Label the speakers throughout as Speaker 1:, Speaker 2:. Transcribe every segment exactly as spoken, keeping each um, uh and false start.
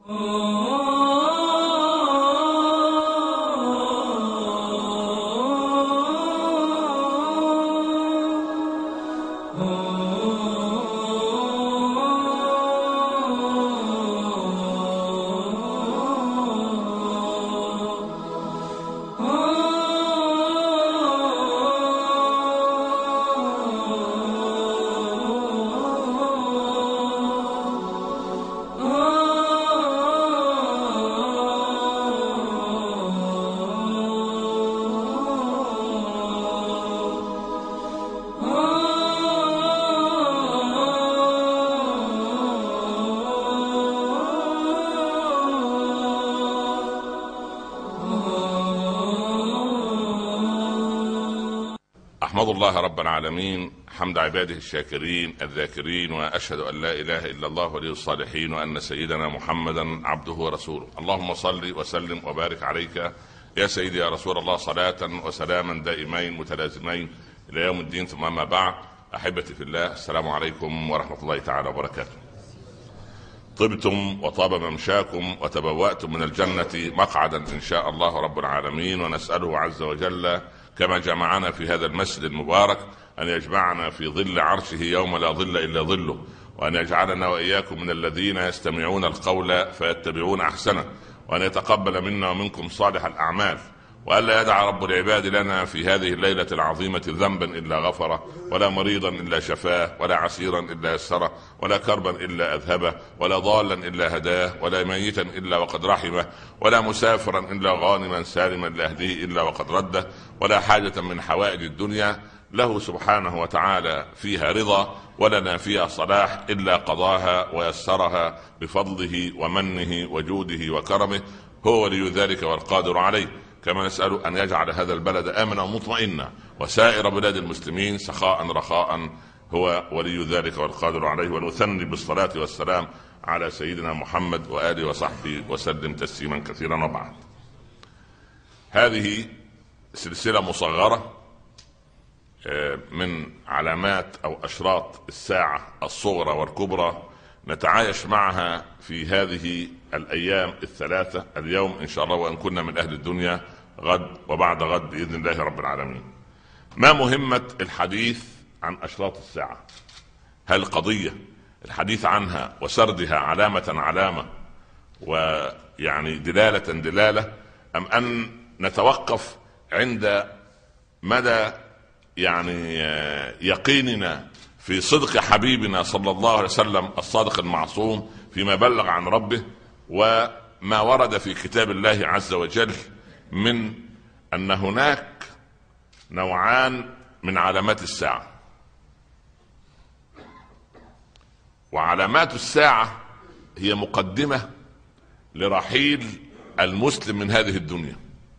Speaker 1: أحمد الله رب العالمين حمد عباده الشاكرين الذاكرين، وأشهد أن لا إله إلا الله ولي الصالحين، وأن سيدنا محمدا عبده ورسوله. اللهم صل وسلم وبارك عليك يا سيدي يا رسول الله، صلاة وسلاما دائمين متلازمين إلى يوم الدين، ثم ما بعد. أحبتي في الله، السلام عليكم ورحمة الله تعالى وبركاته. طبتم وطاب ممشاكم وتبوأتم من الجنة مقعدا إن شاء الله رب العالمين، ونسأله عز وجل كما جمعنا في هذا المسجد المبارك أن يجمعنا في ظل عرشه يوم لا ظل إلا ظله، وأن يجعلنا وإياكم من الذين يستمعون القول فيتبعون أحسنه، وأن يتقبل منا ومنكم صالح الأعمال، وألا يدع رب العباد لنا في هذه الليلة العظيمة ذنبا إلا غفره، ولا مريضا إلا شفاه، ولا عسيرا إلا يسره، ولا كربا إلا أذهبه، ولا ضالا إلا هداه، ولا ميتا إلا وقد رحمه، ولا مسافرا إلا غانما سالما لا يهديه إلا وقد رده، ولا حاجة من حوائج الدنيا له سبحانه وتعالى فيها رضا ولنا فيها صلاح إلا قضاها ويسرها بفضله ومنه وجوده وكرمه، هو ولي ذلك والقادر عليه. كما نسأل أن يجعل هذا البلد آمنا ومطمئنا، وسائر بلاد المسلمين سخاء رخاء، هو ولي ذلك والقادر عليه. ونثني بالصلاة والسلام على سيدنا محمد وآله وصحبه وسلم تسليما كثيرا. وبعد، هذه سلسلة مصغرة من علامات أو أشراط الساعة الصغرى والكبرى نتعايش معها في هذه الأيام الثلاثة، اليوم إن شاء الله وإن كنا من أهل الدنيا، غد وبعد غد بإذن الله رب العالمين. ما مهمة الحديث عن أشراط الساعة؟ هل قضية الحديث عنها وسردها علامة علامة ويعني دلالة دلالة، أم أن نتوقف عند مدى يعني يقيننا في صدق حبيبنا صلى الله عليه وسلم الصادق المعصوم فيما بلغ عن ربه، وما ورد في كتاب الله عز وجل من أن هناك نوعان من علامات الساعة. وعلامات الساعة هي مقدمة لرحيل المسلم من هذه الدنيا،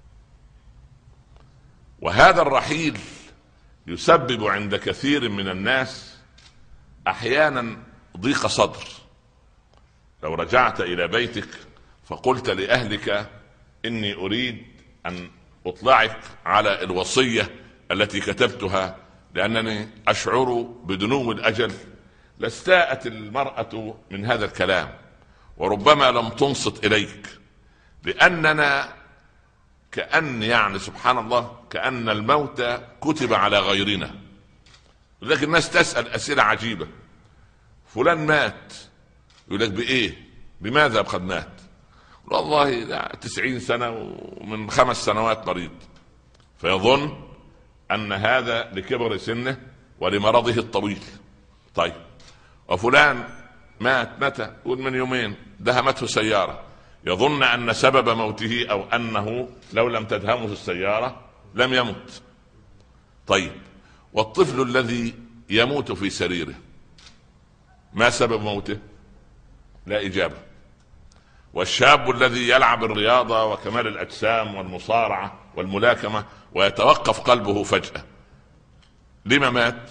Speaker 1: وهذا الرحيل يسبب عند كثير من الناس أحيانا ضيق صدر. لو رجعت إلى بيتك فقلت لأهلك إني أريد أن أطلعك على الوصية التي كتبتها لأنني أشعر بدنو الأجل، لاستاءت المرأة من هذا الكلام، وربما لم تنصت إليك، لأننا كأن يعني سبحان الله كأن الموت كتب على غيرنا. لكن الناس تسأل أسئلة عجيبة، فلان مات، يقول لك بإيه؟ بماذا قد مات؟ والله تسعين سنة ومن خمس سنوات مريض، فيظن أن هذا لكبر سنه ولمرضه الطويل. طيب، وفلان مات متى؟ يقول من يومين دهمته سيارة، يظن أن سبب موته أو أنه لو لم تدهمه السيارة لم يمت. طيب، والطفل الذي يموت في سريره ما سبب موته؟ لا إجابة. والشاب الذي يلعب الرياضة وكمال الأجسام والمصارعة والملاكمة ويتوقف قلبه فجأة، لما مات؟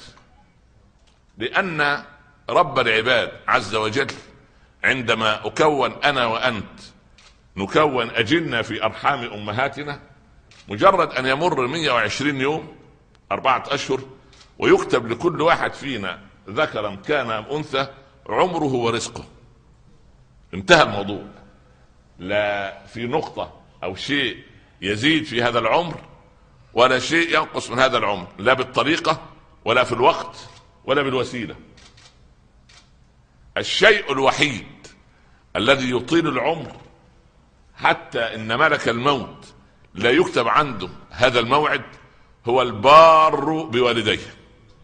Speaker 1: لأن رب العباد عز وجل عندما أكون أنا وأنت نكون أجلنا في أرحام أمهاتنا، مجرد أن يمر مئة وعشرين يوم، أربعة أشهر، ويكتب لكل واحد فينا ذكرا كان أم أنثى عمره ورزقه. انتهى الموضوع. لا في نقطة أو شيء يزيد في هذا العمر ولا شيء ينقص من هذا العمر، لا بالطريقة ولا في الوقت ولا بالوسيلة. الشيء الوحيد الذي يطيل العمر حتى إن ملك الموت لا يكتب عنده هذا الموعد هو البار بوالديه.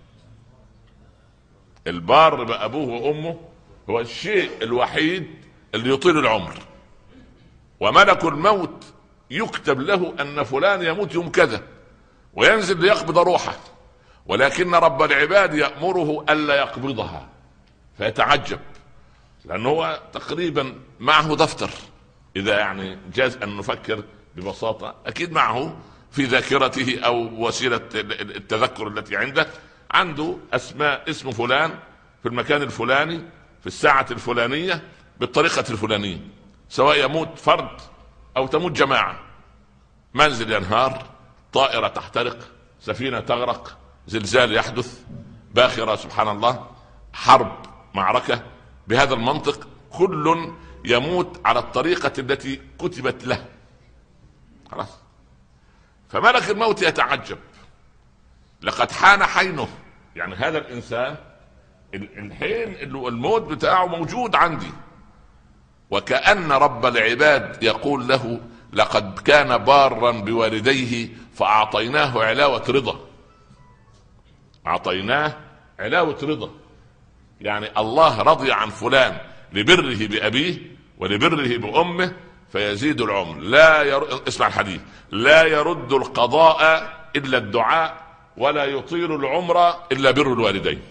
Speaker 1: البار بأبوه وأمه هو الشيء الوحيد اللي يطيل العمر. وملك الموت يكتب له أن فلان يموت يوم كذا وينزل ليقبض روحه، ولكن رب العباد يأمره ألا يقبضها، فيتعجب لأنه هو تقريبا معه دفتر، إذا يعني جاز أن نفكر ببساطة أكيد معه في ذاكرته أو وسيلة التذكر التي عنده، عنده أسماء اسم فلان في المكان الفلاني في الساعة الفلانية بالطريقة الفلانية، سواء يموت فرد أو تموت جماعة، منزل ينهار، طائرة تحترق، سفينة تغرق، زلزال يحدث، باخرة سبحان الله، حرب، معركة، بهذا المنطق كل يموت على الطريقة التي كتبت له. خلاص. فملك الموت يتعجب، لقد حان حينه، يعني هذا الإنسان الحين الموت بتاعه موجود عندي، وكأن رب العباد يقول له لقد كان بارا بوالديه فأعطيناه علاوة رضا. أعطيناه علاوة رضا، يعني الله رضي عن فلان لبره بأبيه ولبره بأمه فيزيد العمر. لا ير... اسمع الحديث، لا يرد القضاء إلا الدعاء ولا يطيل العمر إلا بر الوالدين.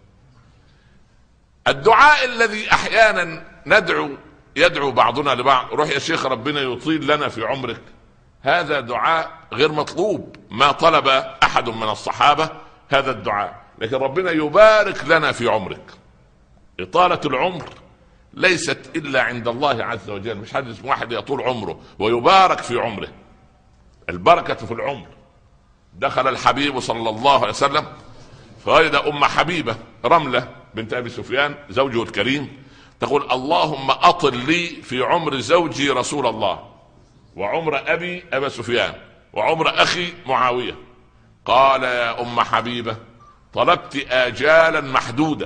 Speaker 1: الدعاء الذي أحيانا ندعو يدعو بعضنا لبعض، روح يا شيخ ربنا يطيل لنا في عمرك، هذا دعاء غير مطلوب، ما طلب أحد من الصحابة هذا الدعاء، لكن ربنا يبارك لنا في عمرك. إطالة العمر ليست إلا عند الله عز وجل، مش حد اسمه واحد يطول عمره ويبارك في عمره. البركة في العمر. دخل الحبيب صلى الله عليه وسلم فوجد أم حبيبة رملة بنت أبي سفيان زوجه الكريم تقول اللهم أطل لي في عمر زوجي رسول الله وعمر أبي أبا سفيان وعمر أخي معاوية. قال يا أم حبيبة طلبت آجالا محدودة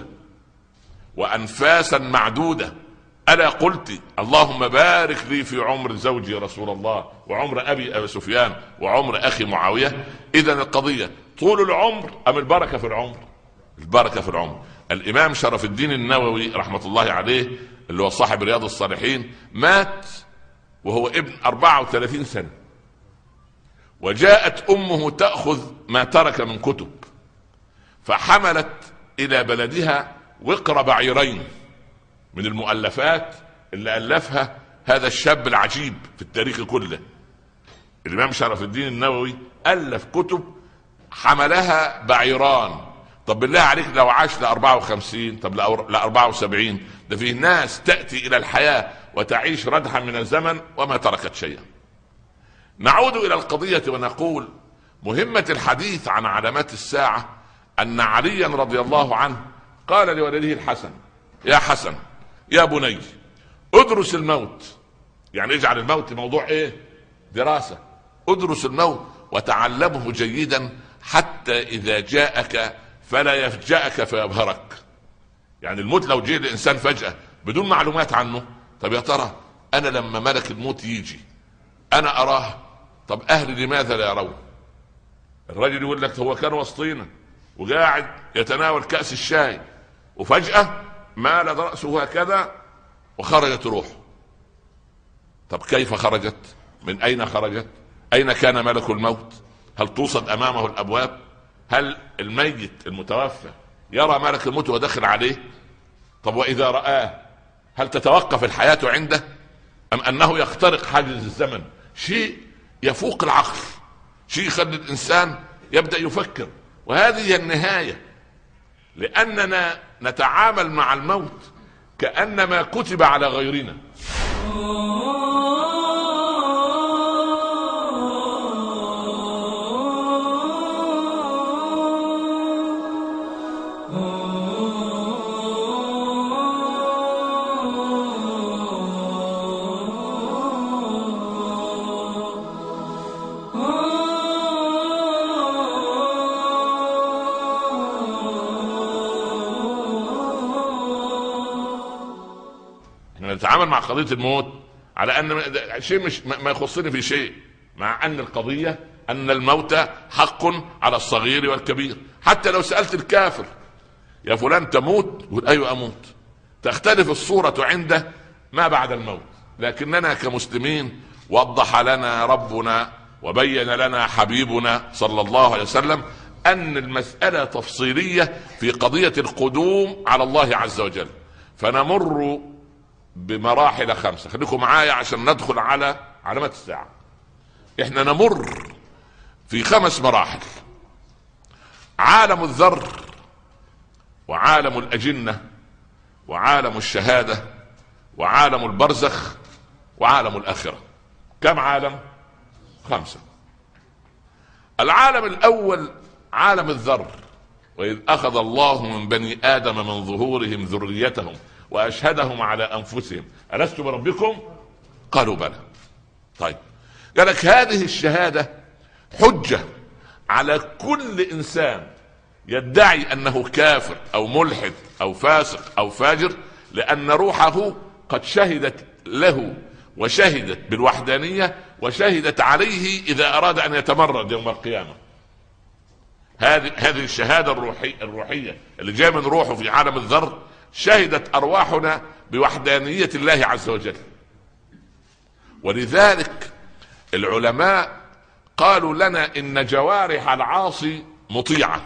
Speaker 1: وأنفاسا معدودة، ألا قلت اللهم بارك لي في عمر زوجي رسول الله وعمر أبي أبا سفيان وعمر أخي معاوية؟ إذن القضية طول العمر أم البركة في العمر؟ البركة في العمر. الإمام شرف الدين النووي رحمة الله عليه اللي هو صاحب رياض الصالحين مات وهو ابن أربعة وثلاثين سنة، وجاءت أمه تأخذ ما ترك من كتب، فحملت إلى بلدها وقر بعيرين من المؤلفات اللي ألفها هذا الشاب العجيب في التاريخ كله. الإمام شرف الدين النووي ألف كتب حملها بعيران. طب بالله عليك لو عاش لأربعة وخمسين، طب لأربعة وسبعين، ده فيه ناس تأتي إلى الحياة وتعيش ردحا من الزمن وما تركت شيئا. نعود إلى القضية ونقول مهمة الحديث عن علامات الساعة أن عليا رضي الله عنه قال لولده الحسن يا حسن يا بني ادرس الموت، يعني اجعل الموت موضوع ايه؟ دراسة. ادرس الموت وتعلمه جيدا حتى إذا جاءك فلا يفجأك فيبهرك. يعني الموت لو جاء الإنسان فجأة بدون معلومات عنه، طب يا ترى أنا لما ملك الموت يجي أنا أراه، طب أهلي لماذا لا يرون؟ الرجل يقول لك هو كان وسطينا وقاعد يتناول كأس الشاي وفجأة مال رأسه هكذا وخرجت روحه. طب كيف خرجت؟ من أين خرجت؟ أين كان ملك الموت؟ هل توصد أمامه الأبواب؟ هل الميت المتوفى يرى ملك الموت ودخل عليه؟ طب وإذا رآه هل تتوقف الحياة عنده أم أنه يخترق حاجز الزمن؟ شيء يفوق العقل، شيء يخلي الإنسان يبدأ يفكر. وهذه هي النهاية، لأننا نتعامل مع الموت كأنما كتب على غيرنا. اتعامل مع قضيه الموت على ان شيء مش ما يخصني في شيء، مع ان القضيه ان الموت حق على الصغير والكبير. حتى لو سالت الكافر يا فلان تموت، يقول ايوه اموت. تختلف الصوره عنده ما بعد الموت. لكننا كمسلمين وضح لنا ربنا وبين لنا حبيبنا صلى الله عليه وسلم ان المساله تفصيليه في قضيه القدوم على الله عز وجل. فنمر بمراحل خمسه، خليكم معايا عشان ندخل على علامات الساعه. احنا نمر في خمس مراحل: عالم الذر، وعالم الاجنه، وعالم الشهاده، وعالم البرزخ، وعالم الاخره. كم عالم؟ خمسه. العالم الاول عالم الذر، واذ اخذ الله من بني ادم من ظهورهم ذريتهم واشهدهم على انفسهم الست بربكم قالوا بلى. طيب، قالك هذه الشهاده حجه على كل انسان يدعي انه كافر او ملحد او فاسق او فاجر، لان روحه قد شهدت له وشهدت بالوحدانيه وشهدت عليه اذا اراد ان يتمرد يوم القيامه. هذه هذه الشهاده الروحيه الروحيه اللي جاء من روحه في عالم الذر، شهدت ارواحنا بوحدانيه الله عز وجل. ولذلك العلماء قالوا لنا ان جوارح العاصي مطيعه.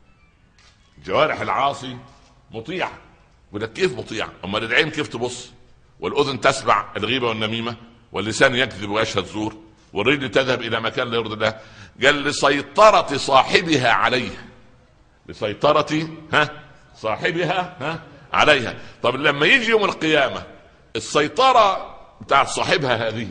Speaker 1: جوارح العاصي مطيعه. وده كيف مطيعه؟ اما العين كيف تبص، والاذن تسمع الغيبه والنميمه، واللسان يكذب ويشهد زور، والرجل تذهب الى مكان لا يرضي الله. قال لسيطره صاحبها عليه. لسيطره ها صاحبها ها عليها. طب لما يجي يوم القيامه السيطره بتاعت صاحبها هذه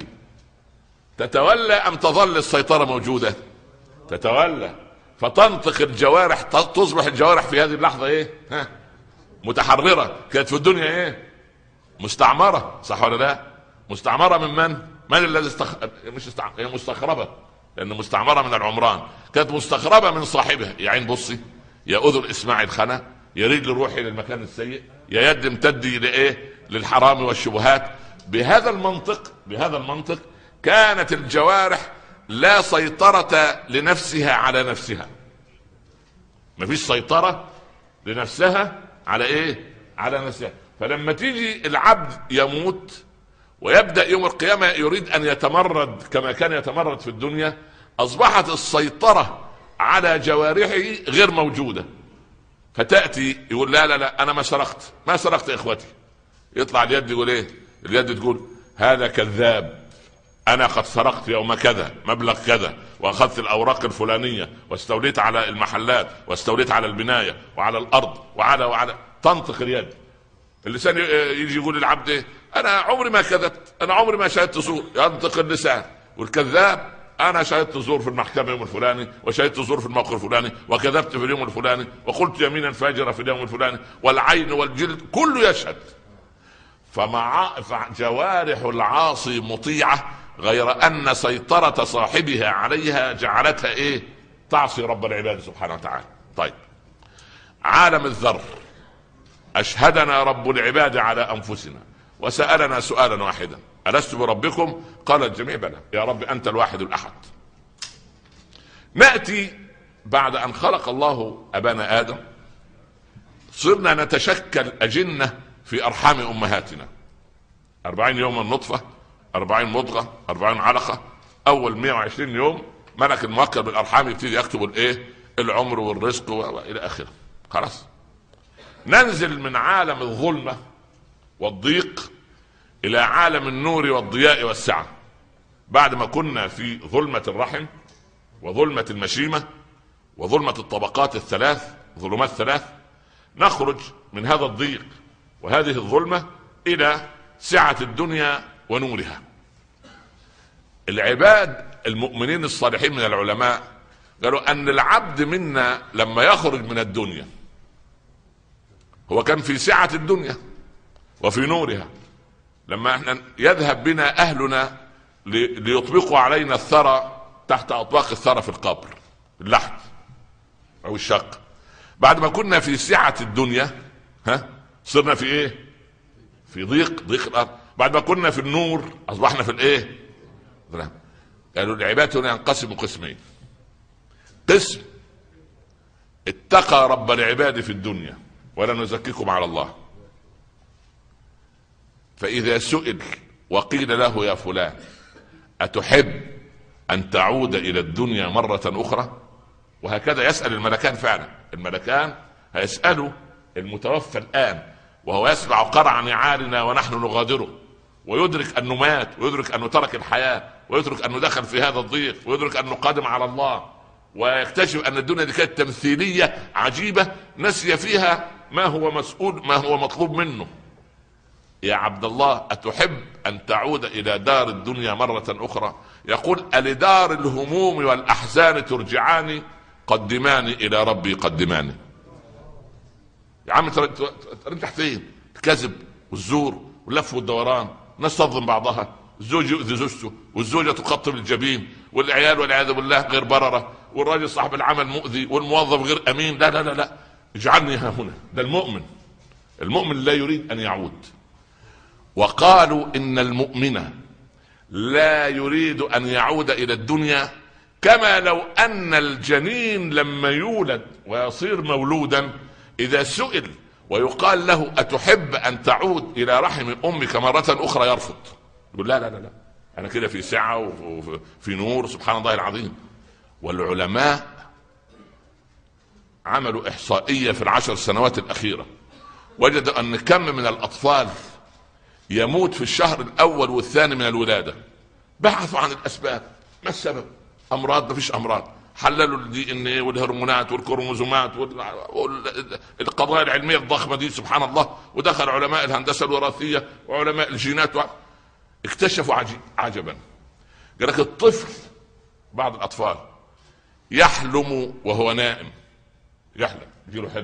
Speaker 1: تتولى ام تظل السيطره موجوده؟ تتولى. فتنطق الجوارح، تصبح الجوارح في هذه اللحظه ايه؟ ها متحرره. كانت في الدنيا ايه؟ مستعمره، صح ولا لا؟ مستعمره من من؟ من الذي استخ... مش استع... هي مستخربه، لان مستعمره من العمران. كانت مستخربه من صاحبها. يا عين بصي، يا اذن اسمعي الخنا، يا رجل روحي للمكان السيء، يا يد امتدي لايه؟ للحرام والشبهات. بهذا المنطق بهذا المنطق كانت الجوارح لا سيطرة لنفسها على نفسها. مفيش سيطرة لنفسها على ايه؟ على نفسها. فلما تيجي العبد يموت ويبدأ يوم القيامة يريد ان يتمرد كما كان يتمرد في الدنيا، اصبحت السيطرة على جوارحه غير موجودة. فتأتي يقول لا لا لا انا ما سرقت، ما سرقت يا اخوتي. يطلع اليد يقول ايه؟ اليد تقول هذا كذاب، انا قد سرقت يوم كذا مبلغ كذا، واخذت الاوراق الفلانيه، واستوليت على المحلات، واستوليت على البنايه وعلى الارض وعلى وعلى. تنطق اليد. اللسان يجي يقول للعبد ايه؟ انا عمري ما كذبت، انا عمري ما شهدت زور. ينطق اللسان. والكذاب انا شهدت زور في المحكمه يوم الفلاني، وشهدت زور في الموقف الفلاني، وكذبت في اليوم الفلاني، وقلت يمينا فاجره في اليوم الفلاني. والعين والجلد كله يشهد. فمع جوارح العاصي مطيعه، غير ان سيطرة صاحبها عليها جعلتها ايه؟ تعصي رب العباد سبحانه وتعالى. طيب، عالم الذر، اشهدنا رب العباد على انفسنا وسألنا سؤالا واحدا الست بربكم؟ قال الجميع بلى يا رب انت الواحد الاحد. نأتي بعد ان خلق الله ابانا ادم، صرنا نتشكل اجنة في ارحام امهاتنا. اربعين يوما نطفة، أربعين مضغة، أربعين علقة. أول مئة وعشرين يوم ملك الموكل بالأرحام يبتدي يكتب الإيه؟ العمر والرزق وإلى آخره. خلاص. ننزل من عالم الظلمة والضيق إلى عالم النور والضياء والسعة. بعد ما كنا في ظلمة الرحم وظلمة المشيمة وظلمة الطبقات الثلاث، ظلمات ثلاث، نخرج من هذا الضيق وهذه الظلمة إلى سعة الدنيا ونورها. العباد المؤمنين الصالحين من العلماء قالوا ان العبد منا لما يخرج من الدنيا هو كان في سعة الدنيا وفي نورها. لما احنا يذهب بنا اهلنا ليطبقوا علينا الثرى تحت اطباق الثرى في القبر، اللحد او الشق، بعد ما كنا في سعة الدنيا ها صرنا في ايه؟ في ضيق ضيق الارض. بعد ما كنا في النور اصبحنا في الايه؟ قالوا العباد هنا ينقسم قسمين. قسم اتقى رب العباد في الدنيا ولا نزكيكم على الله، فإذا سئل وقيل له يا فلان أتحب أن تعود إلى الدنيا مرة أخرى؟ وهكذا يسأل الملكان فعلا. الملكان هيسألوا المتوفى الآن وهو يسمع قرع نعالنا ونحن نغادره، ويدرك أنه مات، ويدرك أنه ترك الحياة، ويدرك أنه دخل في هذا الضيق، ويدرك أنه قادم على الله، ويكتشف أن الدنيا دي كانت تمثيلية عجيبة نسي فيها ما هو مسؤول ما هو مطلوب منه. يا عبد الله أتحب أن تعود إلى دار الدنيا مرة أخرى؟ يقول ألدار الهموم والأحزان ترجعاني؟ قدماني إلى ربي قدماني. يا عم ترجع فين؟ الكذب والزور واللف والدوران، ناس تظلم بعضها، الزوج يؤذي زوجته، والزوجة تقطب الجبين، والعيال والعياذ بالله غير بررة، والراجل صاحب العمل مؤذي، والموظف غير أمين. لا لا لا لا، اجعلني ها هنا. ده المؤمن، المؤمن لا يريد أن يعود. وقالوا إن المؤمن لا يريد أن يعود إلى الدنيا، كما لو أن الجنين لما يولد ويصير مولودا إذا سئل ويقال له أتحب أن تعود إلى رحم أمك مرة أخرى يرفض، يقول لا لا لا لا، أنا كده في سعة وفي نور سبحان الله العظيم. والعلماء عملوا إحصائية في العشر سنوات الأخيرة، وجدوا أن كم من الأطفال يموت في الشهر الأول والثاني من الولادة. بحثوا عن الأسباب، ما السبب؟ أمراض؟ ما فيش أمراض. حللوا الدي ان ايه والهرمونات والكروموزومات والقضايا العلمية الضخمة دي سبحان الله، ودخل علماء الهندسة الوراثية وعلماء الجينات اكتشفوا عجبا. قال لك الطفل، بعض الأطفال يحلم وهو نائم، يحلم يجيله حلم،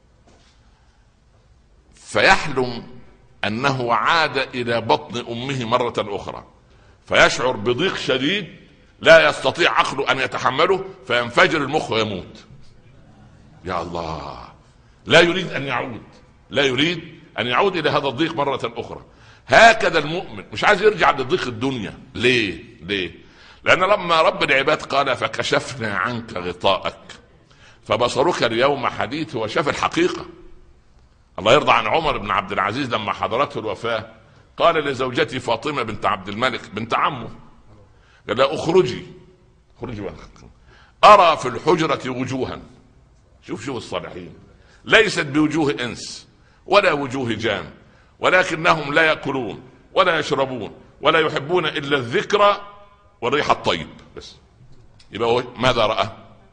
Speaker 1: فيحلم أنه عاد إلى بطن أمه مرة أخرى، فيشعر بضيق شديد لا يستطيع عقله أن يتحمله، فينفجر المخ ويموت. يا الله، لا يريد أن يعود، لا يريد أن يعود إلى هذا الضيق مرة أخرى. هكذا المؤمن مش عايز يرجع لضيق الدنيا. ليه؟ ليه؟ لأن لما رب العباد قال فكشفنا عنك غطاءك فبصرك اليوم حديث، هو شاف الحقيقة. الله يرضى عن عمر بن عبد العزيز لما حضرته الوفاة قال لزوجتي فاطمة بنت عبد الملك بنت عمه، قال لا اخرجي اخرجي أرى في الحجرة وجوها، شوف شوف الصالحين، ليست بوجوه إنس ولا وجوه جان، ولكنهم لا يأكلون ولا يشربون ولا يحبون إلا الذكر والريح الطيب بس. يبقى ماذا رأى؟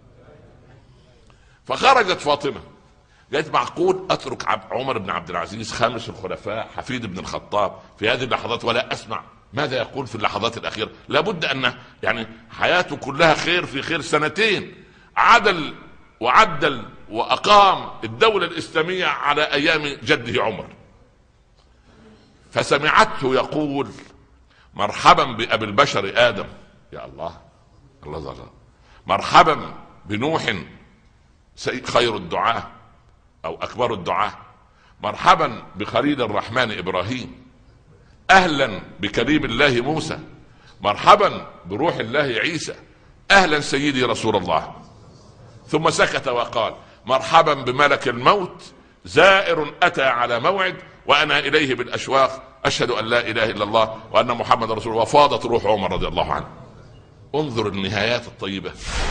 Speaker 1: فخرجت فاطمة قالت معقول أترك عمر بن عبد العزيز خامس الخلفاء حفيد بن الخطاب في هذه اللحظات ولا أسمع ماذا يقول في اللحظات الأخيرة؟ لابد أن يعني حياته كلها خير في خير. سنتين عدل وعدل وأقام الدولة الإسلامية على أيام جده عمر، فسمعته يقول مرحبا بأبي البشر آدم. يا الله الله الله، مرحبا بنوح خير الدعاء أو أكبر الدعاء، مرحبا بخليل الرحمن إبراهيم، أهلا بكريم الله موسى، مرحبا بروح الله عيسى، أهلا سيدي رسول الله. ثم سكت وقال مرحبا بملك الموت زائر أتى على موعد وأنا إليه بالأشواق، أشهد أن لا إله إلا الله وأن محمد رسول الله. وفاضت روح عمر رضي الله عنه. انظر النهايات الطيبة.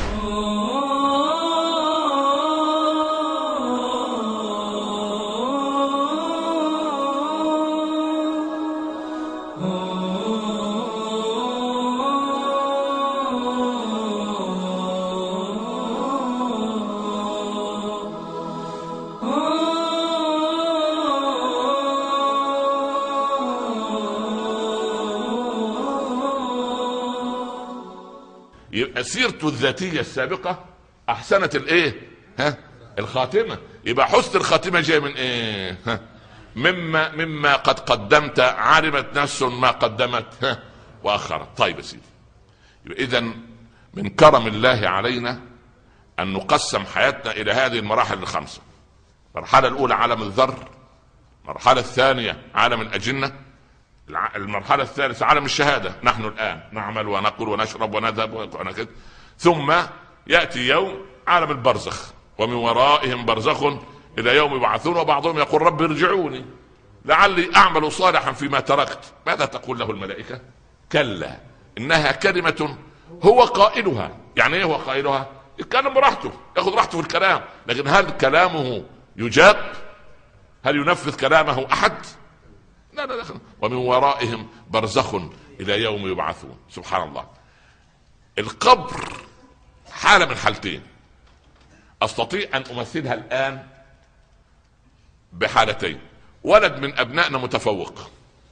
Speaker 1: سيرته الذاتية السابقة أحسنت الإيه؟ ها؟ الخاتمة. يبقى حسن الخاتمة جاي من إيه؟ ها؟ مما مما قد قدمت علمت نفس ما قدمت ها؟ وأخرت. طيب يا سيدي، يبقى إذن من كرم الله علينا أن نقسم حياتنا إلى هذه المراحل الخمسة. المرحلة الأولى عالم الذر، المرحلة الثانية عالم الأجنة، المرحلة الثالثة عالم الشهادة، نحن الآن نعمل ونقول ونشرب ونذهب ونكذب. ثم يأتي يوم عالم البرزخ، ومن ورائهم برزخ إلى يوم يبعثون، وبعضهم يقول رب ارجعوني لعلي أعمل صالحا فيما تركت. ماذا تقول له الملائكة؟ كلا إنها كلمة هو قائلها. يعني إيه هو قائلها؟ يتكلم براحته، يأخذ راحته في الكلام، لكن هل كلامه يجاب؟ هل ينفذ كلامه أحد؟ لا لا لا. ومن ورائهم برزخ إلى يوم يبعثون. سبحان الله. القبر حالة من حالتين، أستطيع أن أمثلها الآن بحالتين. ولد من أبنائنا متفوق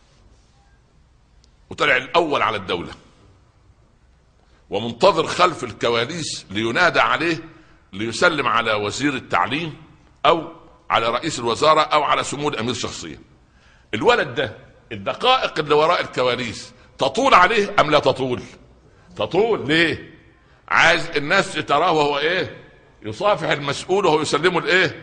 Speaker 1: وطلع الأول على الدولة، ومنتظر خلف الكواليس لينادى عليه ليسلم على وزير التعليم أو على رئيس الوزارة أو على سمو الأمير شخصيا. الولد ده الدقائق اللي وراء الكواليس تطول عليه أم لا تطول؟ تطول. ليه؟ عايز الناس تراه وهو ايه؟ يصافح المسؤول وهو يسلمه الايه؟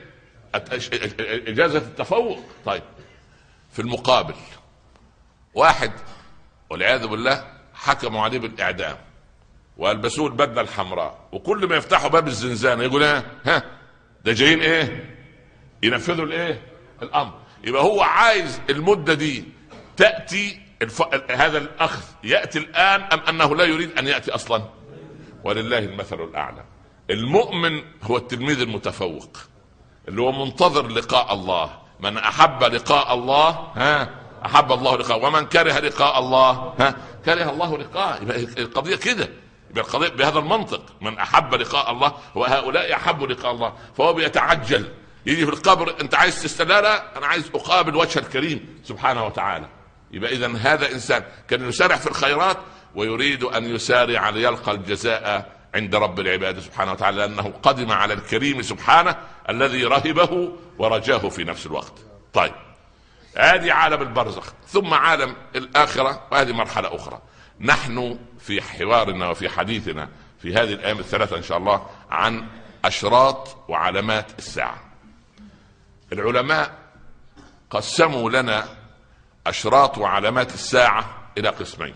Speaker 1: اجازة التفوق. طيب في المقابل واحد والعياذ بالله حكموا عليه بالاعدام والبسوه البدله الحمراء، وكل ما يفتحوا باب الزنزانه يقول ايه؟ ها ده جايين ايه؟ ينفذوا الايه؟ الامر. يبقى هو عايز المده دي تاتي الف... هذا الاخذ ياتي الان ام انه لا يريد ان ياتي اصلا؟ ولله المثل الاعلى. المؤمن هو التلميذ المتفوق اللي هو منتظر لقاء الله. من احب لقاء الله ها احب الله لقاءه، ومن كره لقاء الله ها كره الله لقاءه. يبقى القضيه كده، يبقى القضيه بهذا المنطق. من احب لقاء الله وهؤلاء احبوا لقاء الله، فهو بيتعجل يجي في القبر. انت عايز تستلالة؟ انا عايز اقابل وجه الكريم سبحانه وتعالى. يبقى اذا هذا انسان كان يسارع في الخيرات ويريد ان يسارع ليلقى الجزاء عند رب العباد سبحانه وتعالى، لانه قدم على الكريم سبحانه الذي رهبه ورجاه في نفس الوقت. طيب هذه عالم البرزخ. ثم عالم الآخرة، وهذه مرحلة أخرى. نحن في حوارنا وفي حديثنا في هذه الأيام الثلاثة إن شاء الله عن أشراط وعلامات الساعة. العلماء قسموا لنا أشراط وعلامات الساعة إلى قسمين: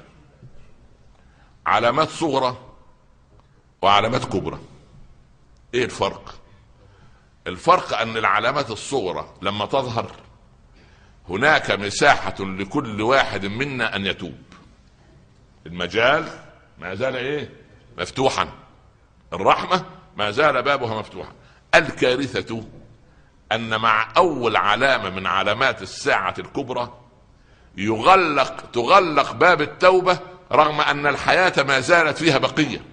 Speaker 1: علامات صغرى وعلامات كبرى. إيه الفرق؟ الفرق أن العلامات الصغرى لما تظهر هناك مساحة لكل واحد منا أن يتوب. المجال ما زال إيه؟ مفتوحا. الرحمة ما زال بابها مفتوحا. الكارثة أن مع أول علامة من علامات الساعة الكبرى يغلق تغلق باب التوبة، رغم أن الحياة ما زالت فيها بقية.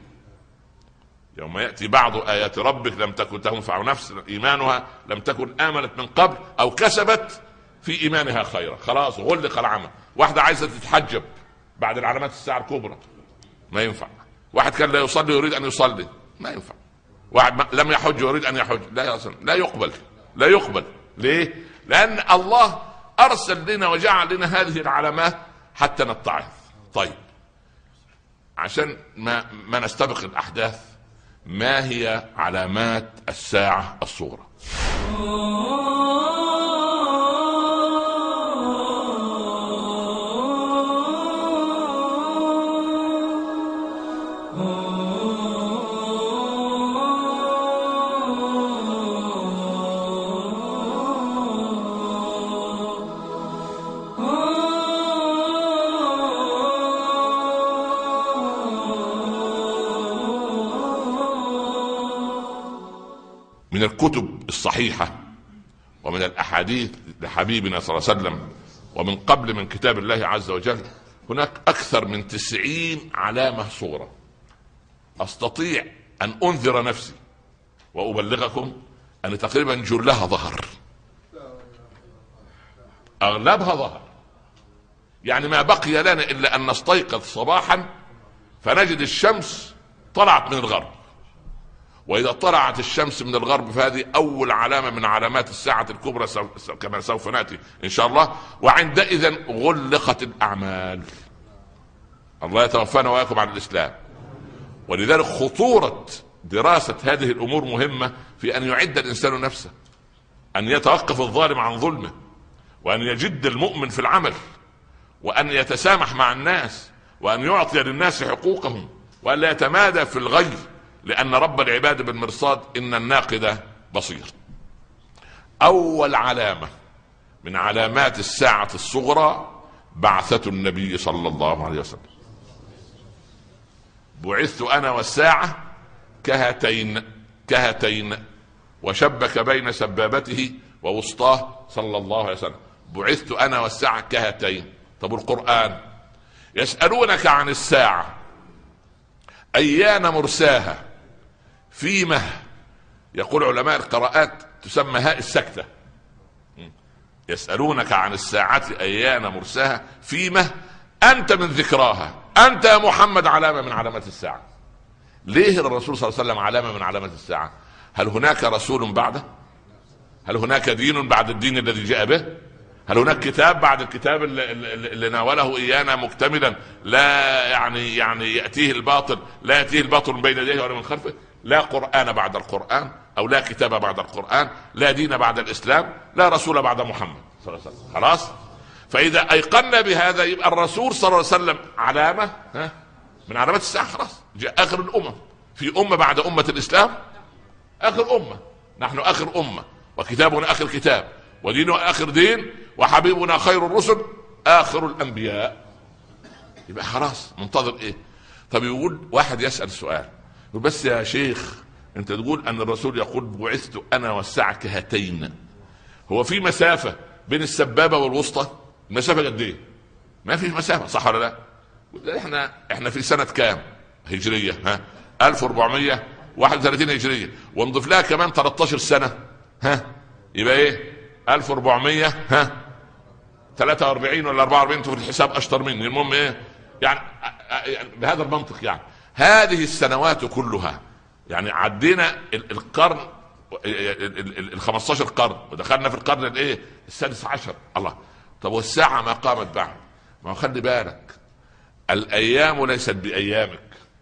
Speaker 1: يوم يأتي بعض آيات ربك لم تكن تنفع نفس إيمانها لم تكن آمنت من قبل أو كسبت في إيمانها خيرا. خلاص غلق العمل. واحدة عايزة تتحجب بعد العلامات الساعة الكبرى ما ينفع. واحد كان لا يصلي يريد أن يصلي ما ينفع. واحد لم يحج يريد أن يحج لا يصل. لا يقبل لا يقبل. ليه؟ لأن الله أرسل لنا وجعل لنا هذه العلامات حتى نتعظ. طيب عشان ما, ما نستبق الأحداث، ما هي علامات الساعة الصغرى؟ من الكتب الصحيحة ومن الأحاديث لحبيبنا صلى الله عليه وسلم ومن قبل من كتاب الله عز وجل هناك أكثر من تسعين علامة صغرى. أستطيع أن أنذر نفسي وأبلغكم أن تقريبا جلها ظهر، أغلبها ظهر. يعني ما بقي لنا إلا أن نستيقظ صباحا فنجد الشمس طلعت من الغرب. وإذا طلعت الشمس من الغرب فهذه أول علامة من علامات الساعة الكبرى كما سوف نأتي إن شاء الله. وعندئذ غلقت الأعمال. الله يتوفانا وإياكم على الإسلام. ولذلك خطورة دراسة هذه الأمور مهمة في أن يعد الإنسان نفسه، أن يتوقف الظالم عن ظلمه، وأن يجد المؤمن في العمل، وأن يتسامح مع الناس، وأن يعطي للناس حقوقهم، وأن لا يتمادى في الغي، لأن رب العباد بالمرصاد إن الناقد بصير. أول علامة من علامات الساعة الصغرى بعثة النبي صلى الله عليه وسلم. بعثت أنا والساعة كهاتين كهاتين، وشبك بين سبابته ووسطاه صلى الله عليه وسلم. بعثت أنا والساعة كهاتين. طب القرآن يسألونك عن الساعة أيان مرساها فيما، يقول علماء القراءات تسمى هاء السكتة. يسألونك عن الساعة أيان مرساها فيما أنت من ذكراها. أنت يا محمد علامة من علامات الساعة. ليه الرسول صلى الله عليه وسلم علامة من علامات الساعة؟ هل هناك رسول بعده؟ هل هناك دين بعد الدين الذي جاء به؟ هل هناك كتاب بعد الكتاب اللي, اللي ناوله إيانا مكتملا لا يعني يعني يأتيه الباطل لا يأتيه الباطل من بين يديه ولا من خلفه؟ لا قرآن بعد القرآن، أو لا كتاب بعد القرآن، لا دين بعد الإسلام، لا رسول بعد محمد صلى الله عليه وسلم. خلاص. فإذا أيقنا بهذا يبقى الرسول صلى الله عليه وسلم علامة ها من علامات الساعة. خلاص جاء آخر الأمم. في أمة بعد أمة الإسلام؟ آخر أمة. نحن آخر أمة، وكتابنا آخر كتاب، وديننا آخر دين، وحبيبنا خير الرسل آخر الأنبياء. يبقى خلاص منتظر إيه؟ طب يقول واحد يسأل سؤال، يقول بس يا شيخ أنت تقول أن الرسول يقول بعثت أنا والساعة كهاتين، هو في مسافة بين السبابة والوسطى؟ المسافة قد إيه؟ ما في مسافة، صح ولا لا؟ احنا احنا في سنة كام هجرية؟ ها ألف وأربعمائة وواحد وثلاثين هجرية، ونضيف لها كمان ثلاثة عشر سنة، ها يبقى ايه؟ ألف وأربعمائة ها ثلاثة وأربعين ولا أربعة وأربعين. انتوا في الحساب اشطر مني. المهم ايه يعني, يعني بهذا المنطق، يعني هذه السنوات كلها، يعني عدينا القرن ال خمستاشر قرن، ودخلنا في القرن الايه السادس عشر. الله. طب والساعة ما قامت بعد؟ ما خلي بالك، الأيام ليست بأيامك،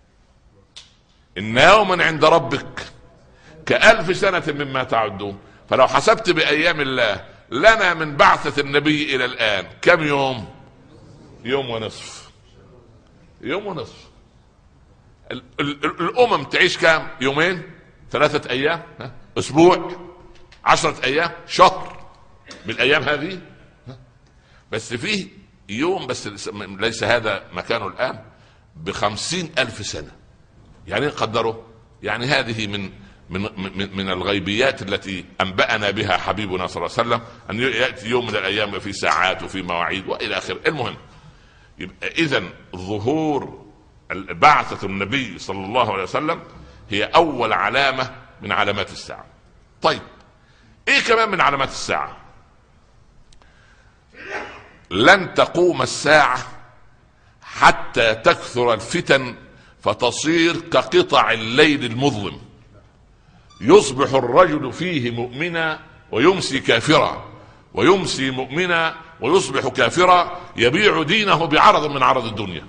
Speaker 1: إن يوما عند ربك كألف سنة مما تعدون. فلو حسبت بأيام الله لنا من بعثة النبي إلى الآن كم يوم؟ يوم ونصف. يوم ونصف. ال ال الأمم تعيش كام؟ يومين، ثلاثة أيام، أسبوع، عشرة أيام، شهر بالأيام هذه. بس فيه يوم بس ليس هذا مكانه الآن بخمسين ألف سنة. يعني قدره، يعني هذه من من من, من الغيبيات التي أنبأنا بها حبيبنا صلى الله عليه وسلم، أن يأتي يوم من الأيام في ساعات وفي مواعيد وإلى آخره. المهم يبقى إذن ظهور بعثة النبي صلى الله عليه وسلم هي أول علامة من علامات الساعة. طيب إيه كمان من علامات الساعة؟ لن تقوم الساعة حتى تكثر الفتن فتصير كقطع الليل المظلم، يصبح الرجل فيه مؤمنا ويمسي كافرا، ويمسي مؤمنا ويصبح كافرا، يبيع دينه بعرض من عرض الدنيا.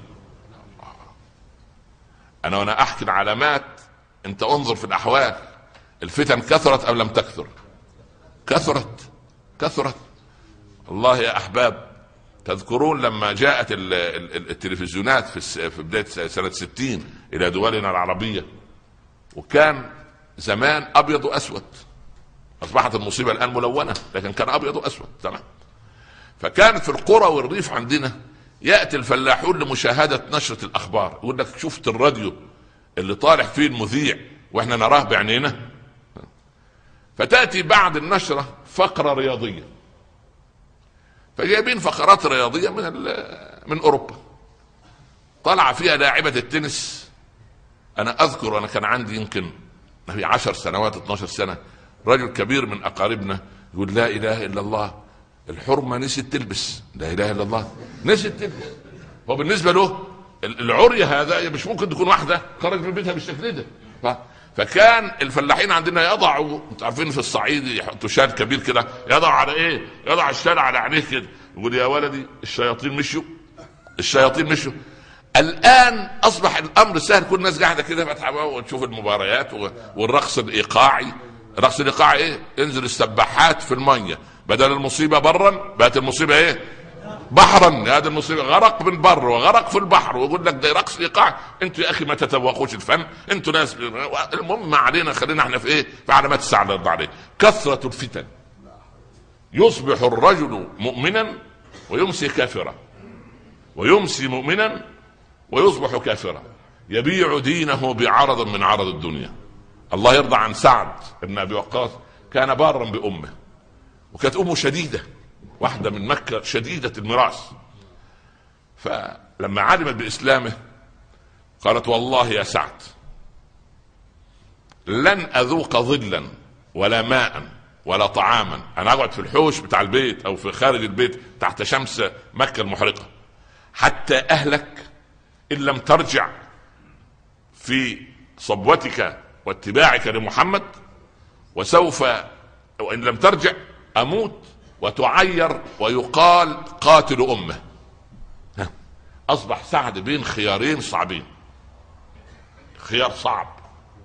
Speaker 1: أنا وأنا أحكي العلامات أنت انظر في الأحوال. الفتن كثرت أم لم تكثر؟ كثرت كثرت. الله يا أحباب، تذكرون لما جاءت التلفزيونات في بداية سنة ستين إلى دولنا العربية، وكان زمان أبيض وأسود، أصبحت المصيبة الآن ملونة، لكن كان أبيض وأسود تمام. فكانت في القرى والريف عندنا يأتي الفلاحون لمشاهدة نشرة الأخبار، يقول لك شفت الراديو اللي طالع فيه المذيع وإحنا نراه بعينينا؟ فتأتي بعد النشرة فقرة رياضية، فجايبين فقرات رياضية من من أوروبا، طلع فيها لاعبة التنس. أنا أذكر أنا كان عندي يمكن في عشر سنوات اتناشر سنة، رجل كبير من أقاربنا يقول لا إله إلا الله، الحرمة نسيت تلبس. لا إله إلا الله، نسيت تلبس. هو بالنسبة له العرية هذا مش ممكن تكون واحدة خرج من بيتها بالشكل ده. فكان الفلاحين عندنا يضعوا، انتوا عارفين في الصعيد يحطوا شال كبير كده، يضع على ايه؟ يضع الشال على عينيه كده، يقول يا ولدي الشياطين مشوا، الشياطين مشوا. الآن أصبح الأمر سهل، كل الناس قاعدة كده فتحة وتشوف المباريات والرقص الإيقاعي. الرقص الإيقاعي إيه؟ انزل السباحات في المية، بدل المصيبة برا بقت المصيبة إيه؟ بحرا، هذا المصيبه، غرق من بر وغرق في البحر، ويقول لك ده رقص ايقاع. انتوا يا اخي ما تتوقوش الفن، انتوا ناس. المهم ما علينا، خلينا احنا في ايه؟ في علامات الساعه اللي نرضى عليه. كثره الفتن، يصبح الرجل مؤمنا ويمسي كافرا، ويمسي مؤمنا ويصبح كافرا، يبيع دينه بعرض من عرض الدنيا. الله يرضى عن سعد بن ابي وقاص، كان بارا بامه، وكانت امه شديده، واحده من مكه شديده المراس. فلما علمت باسلامه قالت والله يا سعد لن اذوق ظلا ولا ماء ولا طعاما، انا اقعد في الحوش بتاع البيت او في خارج البيت تحت شمس مكه المحرقه حتى اهلك ان لم ترجع في صبوتك واتباعك لمحمد، وسوف وان لم ترجع اموت وتعير ويقال قاتل امه. اصبح سعد بين خيارين صعبين، خيار صعب.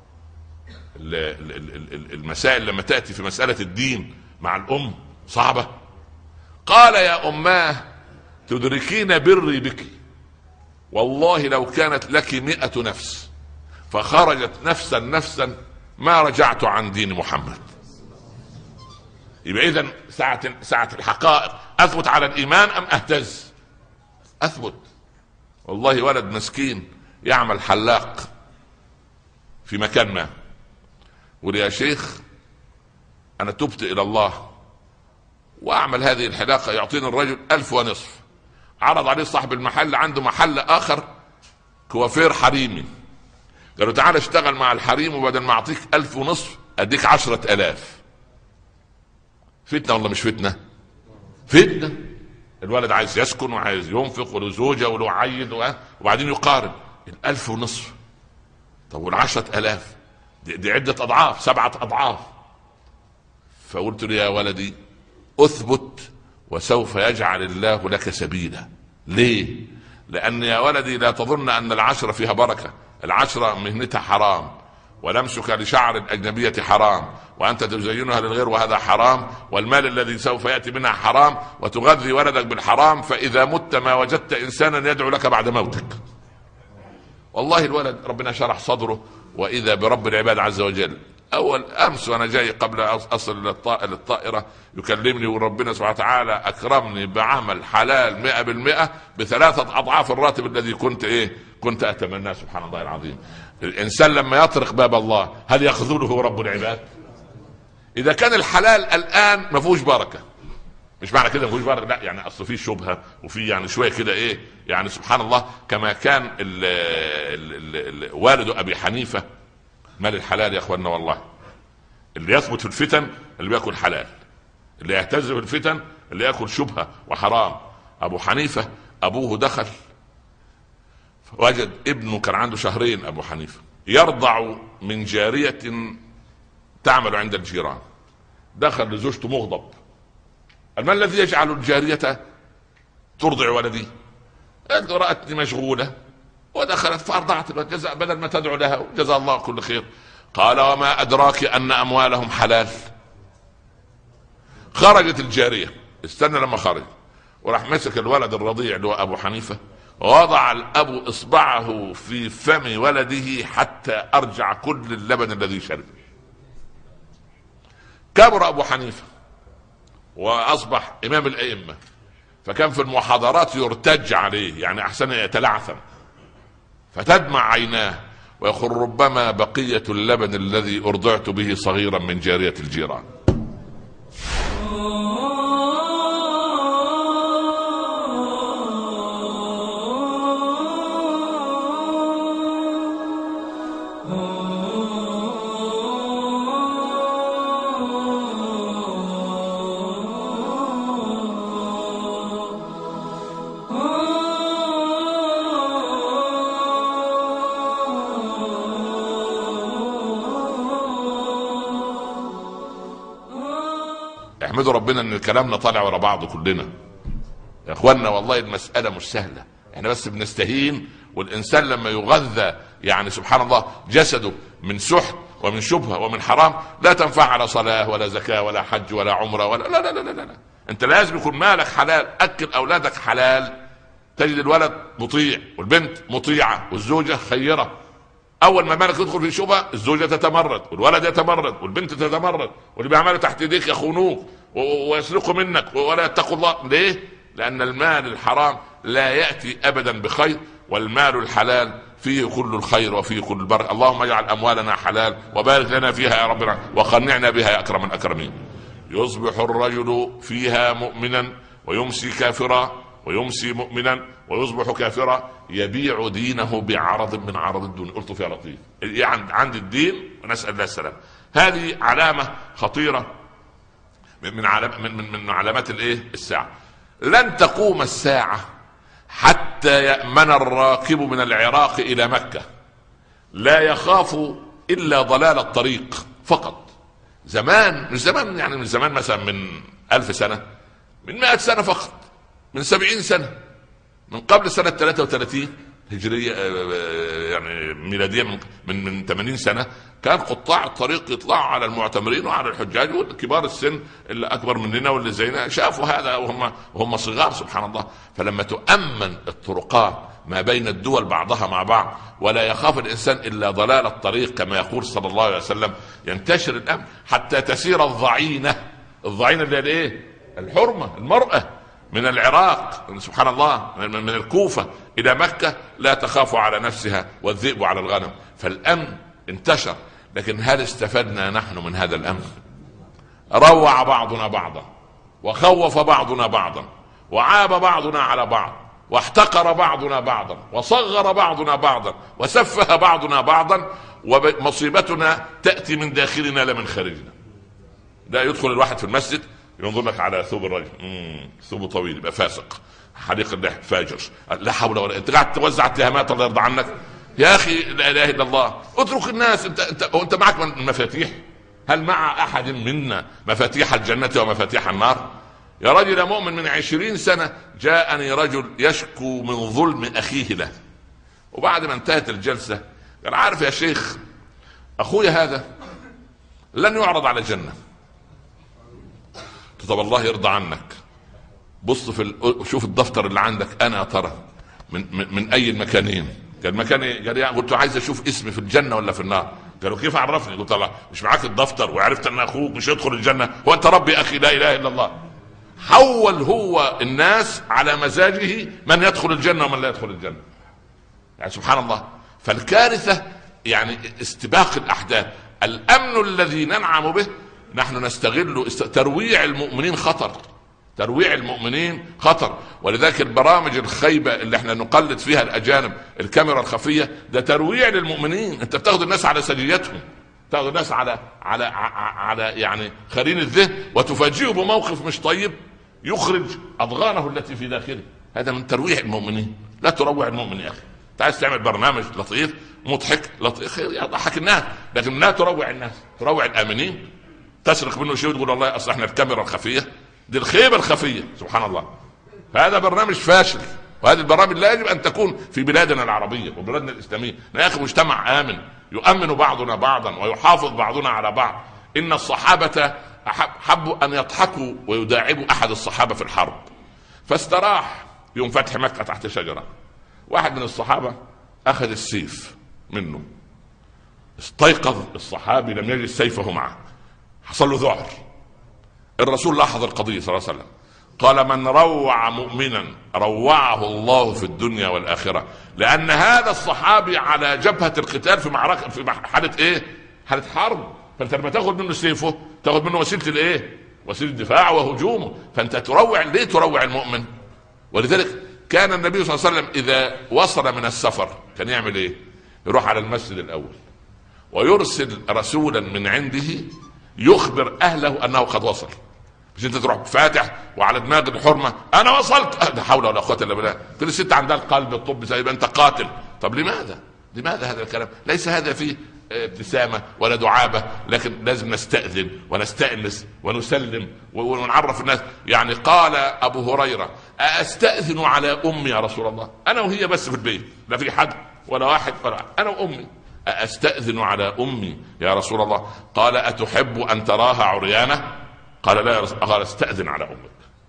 Speaker 1: المسائل لما تأتي في مسألة الدين مع الأم صعبة. قال يا أماه تدركين بري بك، والله لو كانت لك مئة نفس فخرجت نفسا نفسا ما رجعت عن دين محمد. يبقى إذن ساعة, ساعة الحقائق أثبت على الإيمان أم أهتز؟ أثبت. والله ولد مسكين يعمل حلاق في مكان ما، ولي يا شيخ أنا تبت إلى الله وأعمل هذه الحلاقة، يعطيني الرجل ألف ونصف. عرض عليه صاحب المحل عنده محل آخر كوافير حريمي، قالوا تعال اشتغل مع الحريم وبدل ما أعطيك ألف ونصف أديك عشرة ألاف. فتنة والله مش فتنة؟ فتنة. الولد عايز يسكن وعايز ينفق وله زوجة وله عيل، وبعدين يقارن الألف ونصف طب والعشرة ألاف دي, دي عدة أضعاف، سبعة أضعاف. فقلت له يا ولدي أثبت وسوف يجعل الله لك سبيلا. ليه؟ لأن يا ولدي لا تظن أن العشرة فيها بركة، العشرة مهنتها حرام، ولمسك لشعر الأجنبية حرام، وأنت تزينها للغير وهذا حرام، والمال الذي سوف يأتي منها حرام، وتغذي ولدك بالحرام، فإذا مت ما وجدت إنسانا يدعو لك بعد موتك. والله الولد ربنا شرح صدره وإذا برب العباد عز وجل. أول أمس وأنا جاي قبل أصل للطائرة يكلمني وربنا سبحانه وتعالى أكرمني بعمل حلال مئة بالمئة بثلاثة أضعاف الراتب الذي كنت إيه كنت أتمناه. سبحان الله العظيم. الإنسان لما يطرق باب الله هل يخذله رب العباد؟ إذا كان الحلال الآن ما فيهوش بركة، مش معنى كده ما فيهوش بركة، لا، يعني أصل فيه شبهة وفي يعني شوية كده إيه يعني سبحان الله. كما كان ال ال ال والد أبي حنيفة مال الحلال يا أخوانا، والله اللي يثبت في الفتن اللي بيأكل حلال، اللي يهتز في الفتن اللي يأكل شبهة وحرام. أبو حنيفة أبوه دخل وجد ابنه كان عنده شهرين أبو حنيفة يرضع من جارية تعمل عند الجيران. دخل لزوجته مغضب، ما الذي يجعل الجارية ترضع ولدي؟ قالت رأتني مشغولة ودخلت فأرضعت الجزاء بدل ما تدعو لها، جزا الله كل خير. قال وما أدراك أن أموالهم حلال. خرجت الجارية، استنى لما خرج، وراح مسك الولد الرضيع اللي هو أبو حنيفة، ووضع الأب إصبعه في فم ولده حتى أرجع كل اللبن الذي شرب. كبر أبو حنيفة وأصبح إمام الأئمة، فكان في المحاضرات يرتج عليه، يعني أحسن يتلعثم، فتدمع عيناه ويقول ربما بقية اللبن الذي أرضعت به صغيرا من جارية الجيران. احمدوا ربنا ان كلامنا طالع ورا بعض كلنا يا اخوانا. والله المسألة مش سهلة، احنا بس بنستهين. والانسان لما يغذى يعني سبحان الله جسده من سحت ومن شبهة ومن حرام لا تنفع على صلاة ولا زكاة ولا حج ولا عمرة ولا لا لا لا لا, لا. انت لازم يكون مالك حلال، اكل اولادك حلال، تجد الولد مطيع والبنت مطيعه والزوجه خيره. اول ما مالك يدخل في شبهه الزوجه تتمرد والولد يتمرد والبنت تتمرد، واللي بيعملوا تحت ايديك يخونوك ويسرقوا منك ولا يتقوا الله. ليه؟ لان المال الحرام لا ياتي ابدا بخير، والمال الحلال فيه كل الخير وفيه كل البركه. اللهم اجعل اموالنا حلال وبارك لنا فيها يا ربنا وقنعنا بها يا اكرم الاكرمين. يصبح الرجل فيها مؤمنا ويمسي كافرا، ويمسي مؤمنا ويصبح كافرا، يبيع دينه بعرض من عرض الدنيا. قلت فيها لطيف، يعني عند الدين ونسأل الله السلام. هذه علامة خطيرة من علام من من, من علامات الايه الساعة. لن تقوم الساعة حتى يأمن الراكب من العراق إلى مكة، لا يخاف إلا ضلال الطريق فقط. زمان، مش زمان يعني من زمان، مثلا من ألف سنة، من مئة سنة فقط، من سبعين سنة، من قبل سنة ثلاثة وثلاثين هجرية يعني ميلادية، من من ثمانين سنة، كان قطاع الطريق يطلعوا على المعتمرين وعلى الحجاج والكبار السن اللي أكبر مننا واللي زينا، شافوا هذا وهم وهم صغار سبحان الله. فلما تؤمن الطرقات ما بين الدول بعضها مع بعض، ولا يخاف الإنسان إلا ضلال الطريق كما يقول صلى الله عليه وسلم، ينتشر الأمن حتى تسير الضعينة. الضعينة اللي هي الايه؟ الحرمة، المرأة، من العراق سبحان الله من الكوفة إلى مكة لا تخاف على نفسها والذئب على الغنم. فالأمن انتشر، لكن هل استفدنا نحن من هذا الأمن؟ روع بعضنا بعضا، وخوف بعضنا بعضا، وعاب بعضنا على بعض، واحتقر بعضنا بعضا، وصغر بعضنا بعضا، وسفه بعضنا بعضا، ومصيبتنا تأتي من داخلنا لا من خارجنا. لا يدخل الواحد في المسجد ينظر لك على ثوب الرجل، امم ثوبه طويل، يبقى فاسق، حليق اللحية فاجر، لا حول ولا. انت قاعد توزع اتهامات الله يرضى عنك يا اخي، لا اله الا الله. اترك الناس. انت انت وانت معك مفاتيح؟ هل مع احد منا مفاتيح الجنة ومفاتيح النار؟ يا رجل يا مؤمن، من عشرين سنة جاءني رجل يشكو من ظلم اخيه له، وبعد ما انتهت الجلسة قال عارف يا شيخ، اخويا هذا لن يعرض على الجنة. طب الله يرضى عنك، بص في ال... شوف الدفتر اللي عندك، انا ترى من من, من اي المكانين. قال مكاني، قال يعني قلت عايز اشوف اسمي في الجنه ولا في النار. قالوا كيف عرفني؟ قلت الله مش معاك الدفتر وعرفت ان اخوك مش يدخل الجنه؟ هو انت ربي اخي؟ لا اله الا الله. حول هو الناس على مزاجه، من يدخل الجنه ومن لا يدخل الجنه. يعني سبحان الله. فالكارثه يعني استباق الاحداث. الامن الذي ننعم به نحن نستغل. ترويع المؤمنين خطر، ترويع المؤمنين خطر. ولذلك البرامج الخيبة اللي احنا نقلد فيها الأجانب، الكاميرا الخفية، ده ترويع للمؤمنين. انت بتاخد الناس على سجيتهم، تاخد الناس على على على يعني خرين الذهن، وتفاجئه بموقف مش طيب يخرج أضغانه التي في داخله. هذا من ترويع المؤمنين. لا تروع المؤمن يا أخي. انت عايز تعمل برنامج لطيف مضحك لطيف يضحك الناس، لكن لا تروع الناس. تروع الآمنين، تسرق منه شيء وتقول الله اصل احنا الكاميرا الخفيه، دي الخيبه الخفيه سبحان الله. هذا برنامج فاشل، وهذه البرامج لا يجب ان تكون في بلادنا العربيه وبلادنا الاسلاميه. يا اخي مجتمع امن يؤمن بعضنا بعضا ويحافظ بعضنا على بعض. ان الصحابه حبوا ان يضحكوا ويداعبوا احد الصحابه في الحرب، فاستراح يوم فتح مكه تحت شجره. واحد من الصحابه اخذ السيف منه، استيقظ الصحابي لم يجد سيفه معه، حصل له ذعر. الرسول لاحظ القضية صلى الله عليه وسلم، قال من روع مؤمنا روعه الله في الدنيا والآخرة. لأن هذا الصحابي على جبهة القتال في معركة، في حالة ايه؟ حالة حرب. فانت لما تاخذ منه سيفه تاخذ منه وسيلة الايه؟ وسيلة الدفاع وهجومه. فانت تروع. ليه تروع المؤمن؟ ولذلك كان النبي صلى الله عليه وسلم إذا وصل من السفر كان يعمل ايه؟ يروح على المسجد الأول ويرسل رسولا من عنده يخبر اهله انه قد وصل. مش انت تروح فاتح وعلى دماغ الحرمه انا وصلت، لا حول ولا قوه الا بالله. تقول الست عندها القلب الطب زي ما انت قاتل. طب لماذا؟ لماذا هذا الكلام؟ ليس هذا فيه ابتسامه ولا دعابه، لكن لازم نستاذن ونستانس ونسلم ونعرف الناس. يعني قال ابو هريره استاذن على امي يا رسول الله، انا وهي بس في البيت، لا في حد ولا واحد ولا انا وامي. أستأذن على أمي يا رسول الله؟ قال أتحب أن تراها عريانة؟ قال لا يا رسول الله. قال استأذن على أمك.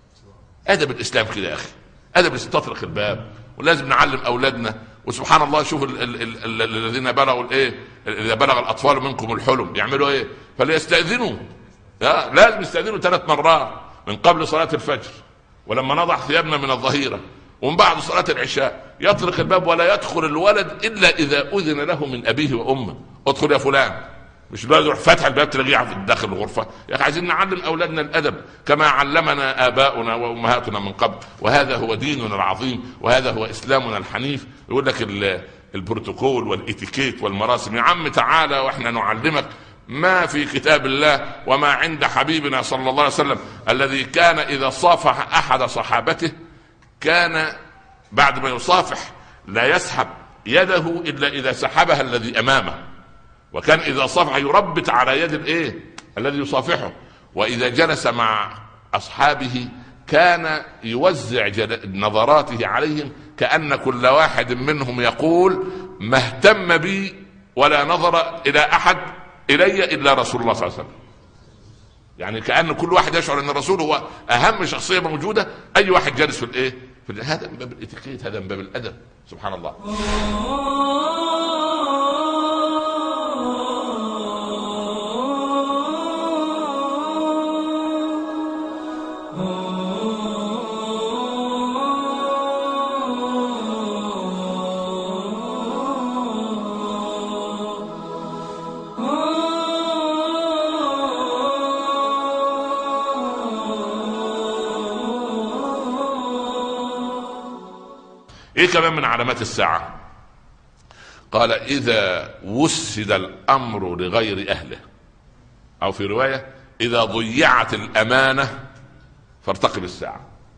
Speaker 1: ادب الاسلام كده يا اخي، ادب تطرق الباب، ولازم نعلم اولادنا. وسبحان الله شوف ال- ال- ال- ال- الذين بلغوا الايه، اذا بلغ الاطفال منكم الحلم يعملوا ايه؟ فليستاذنوا، لازم يستاذنوا ثلاث مرات، من قبل صلاه الفجر، ولما نضع ثيابنا من الظهيره، ومن بعد صلاه العشاء. يطرق الباب ولا يدخل الولد الا اذا اذن له من ابيه وامه. ادخل يا فلان، مش الولد يروح فتح الباب تلاقيه في داخل الغرفه. يا اخي عايزين نعلم اولادنا الادب كما علمنا اباؤنا وامهاتنا من قبل، وهذا هو ديننا العظيم، وهذا هو اسلامنا الحنيف. يقول لك البروتوكول والاتيكيت والمراسم. يا عم تعالى واحنا نعلمك ما في كتاب الله وما عند حبيبنا صلى الله عليه وسلم، الذي كان اذا صافح احد صحابته كان بعد ما يصافح لا يسحب يده الا اذا سحبها الذي امامه، وكان اذا صافح يربط على يد الايه الذي يصافحه، واذا جلس مع اصحابه كان يوزع نظراته عليهم كأن كل واحد منهم يقول ما اهتم بي ولا نظر الى احد الي الا رسول الله صلى الله عليه وسلم. يعني كأن كل واحد يشعر ان الرسول هو اهم شخصية موجودة، اي واحد جالس في الايه في هذا من باب الاتيكيت، هذا من باب الادب. سبحان الله. ايه كمان من علامات الساعة؟ قال اذا وسد الامر لغير اهله، او في رواية اذا ضيعت الامانة فارتقب الساعة.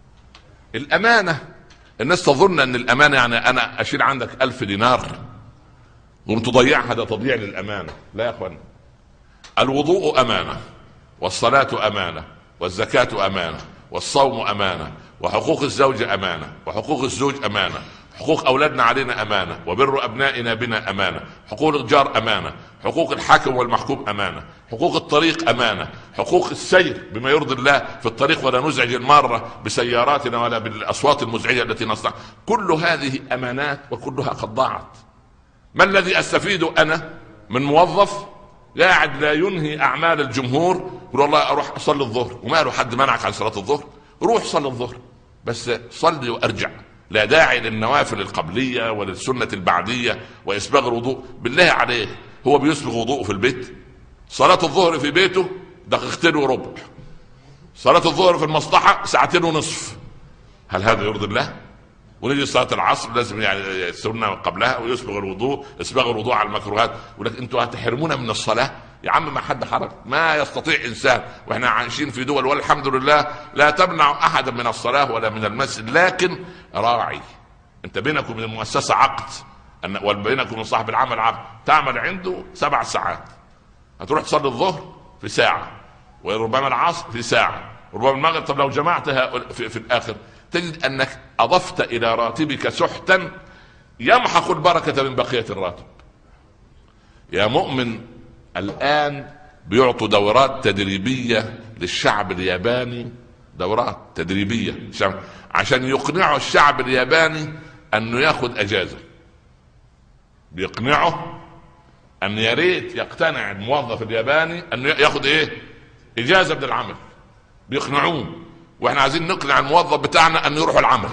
Speaker 1: الامانة الناس تظن ان الامانة يعني انا اشيل عندك الف دينار وقمت تضيعها، ده تضييع للامانة. لا يا اخوان، الوضوء امانة، والصلاة امانة، والزكاة امانة، والصوم امانة، وحقوق الزوجة امانة، وحقوق الزوج امانة، حقوق اولادنا علينا امانة، وبر ابنائنا بنا امانة، حقوق الجار امانة، حقوق الحاكم والمحكوم امانة، حقوق الطريق امانة، حقوق السير بما يرضي الله في الطريق ولا نزعج المارة بسياراتنا ولا بالاصوات المزعجة التي نصنع. كل هذه امانات وكلها قد ضاعت. ما الذي استفيد انا من موظف قاعد لا ينهي اعمال الجمهور يقول والله اروح اصلي الظهر، وما له حد منعك عن صلاة الظهر؟ روح صلي الظهر بس صلي وارجع، لا داعي للنوافل القبلية وللسنة البعدية وإسباغ الوضوء. بالله عليه هو بيسبغ وضوء في البيت؟ صلاة الظهر في بيته دقيقتين وربع، صلاة الظهر في المصلحة ساعتين ونصف. هل هذا يرضي الله؟ ونيجي صلاة العصر لازم يعني السنة قبلها ويسبغ الوضوء، اسباغ الوضوء على المكروهات. ولكن انتوا هتحرمونا من الصلاة؟ يا عم ما حد حرم، ما يستطيع انسان، واحنا عايشين في دول والحمد لله لا تمنع احدا من الصلاة ولا من المسجد. لكن راعي، انت بينك وبين المؤسسة عقد، وبينك وبين صاحب العمل عقد، تعمل عنده سبع ساعات، هتروح تصلي الظهر في ساعة، وربما العصر في ساعة، وربما المغرب. طب لو جمعتها في, في الاخر تجد انك اضفت الى راتبك سحتا يمحق البركة من بقية الراتب. يا مؤمن، الآن بيعطوا دورات تدريبية للشعب الياباني، دورات تدريبية عشان يقنعوا الشعب الياباني أنه يأخذ أجازة. بيقنعه أن يا ريت يقتنع الموظف الياباني أنه يأخذ إيه؟ إجازة من العمل. بيقنعوه، وإحنا عايزين نقنع الموظف بتاعنا أنه يروح العمل.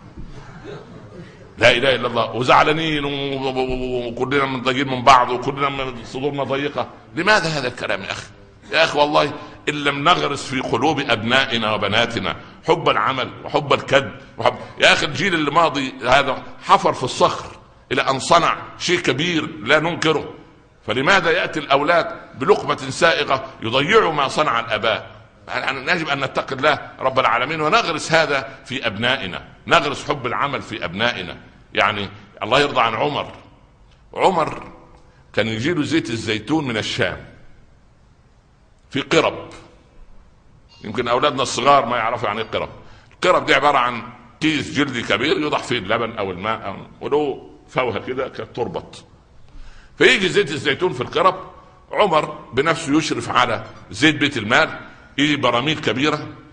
Speaker 1: لا اله الا الله. وزعلانين وكلنا منضايقين من بعض وكلنا صدورنا ضيقه. لماذا هذا الكلام يا اخي؟ يا اخي والله ان لم نغرس في قلوب ابنائنا وبناتنا حب العمل وحب الكد وحب... يا اخي الجيل الماضي هذا حفر في الصخر الى ان صنع شيء كبير لا ننكره. فلماذا ياتي الاولاد بلقمه سائغه يضيعوا ما صنع الاباء؟ يعني يجب ان نتقي الله رب العالمين ونغرس هذا في ابنائنا، نغرس حب العمل في ابنائنا. يعني الله يرضى عن عمر. عمر كان يجيله زيت الزيتون من الشام في قرب، يمكن اولادنا الصغار ما يعرفوا يعني قرب. القرب دي عباره عن كيس جلدي كبير يوضع فيه اللبن او الماء أو ولو فوهه كده كتربط، فيجي زيت الزيتون في القرب. عمر بنفسه يشرف على زيت بيت المال، يجي براميل كبيره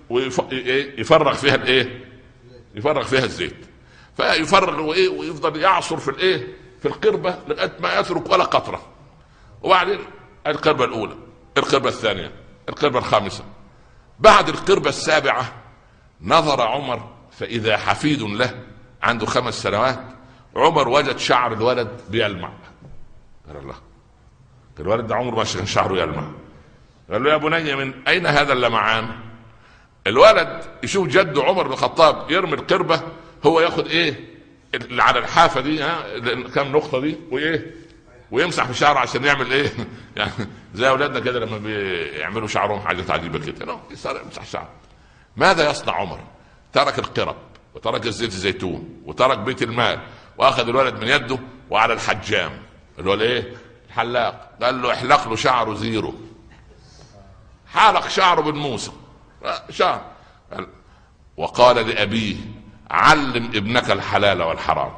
Speaker 1: ويفرغ فيها الايه يفرغ فيها الزيت، فيفرغ وايه ويفضل يعصر في الايه في القربة لغايه ما يترك ولا قطرة. وبعدين القربة الاولى، القربة الثانية، القربة الخامسة، بعد القربة السابعة نظر عمر فاذا حفيد له عنده خمس سنوات. عمر وجد شعر الولد بيلمع. قال الله، الولد ده عمره ما كان شعره يلمع. قال له يا بني من اين هذا اللمعان؟ الولد يشوف جده عمر بن الخطاب يرمي القربة، هو ياخد ايه اللي على الحافة دي، ها كم نقطة دي، وايه ويمسح في شعره عشان يعمل ايه يعني زي اولادنا كده لما بيعملوا شعرهم حاجة عجيبة كده، يصير يمسح شعره. ماذا يصنع عمر؟ ترك القرب وترك الزيت الزيتون وترك بيت المال، واخذ الولد من يده وعلى الحجام اللي هو الايه الحلاق، قال له احلق له شعره زيرو. حلق شعره بالموسى شعر. وقال لأبيه علم ابنك الحلال والحرام.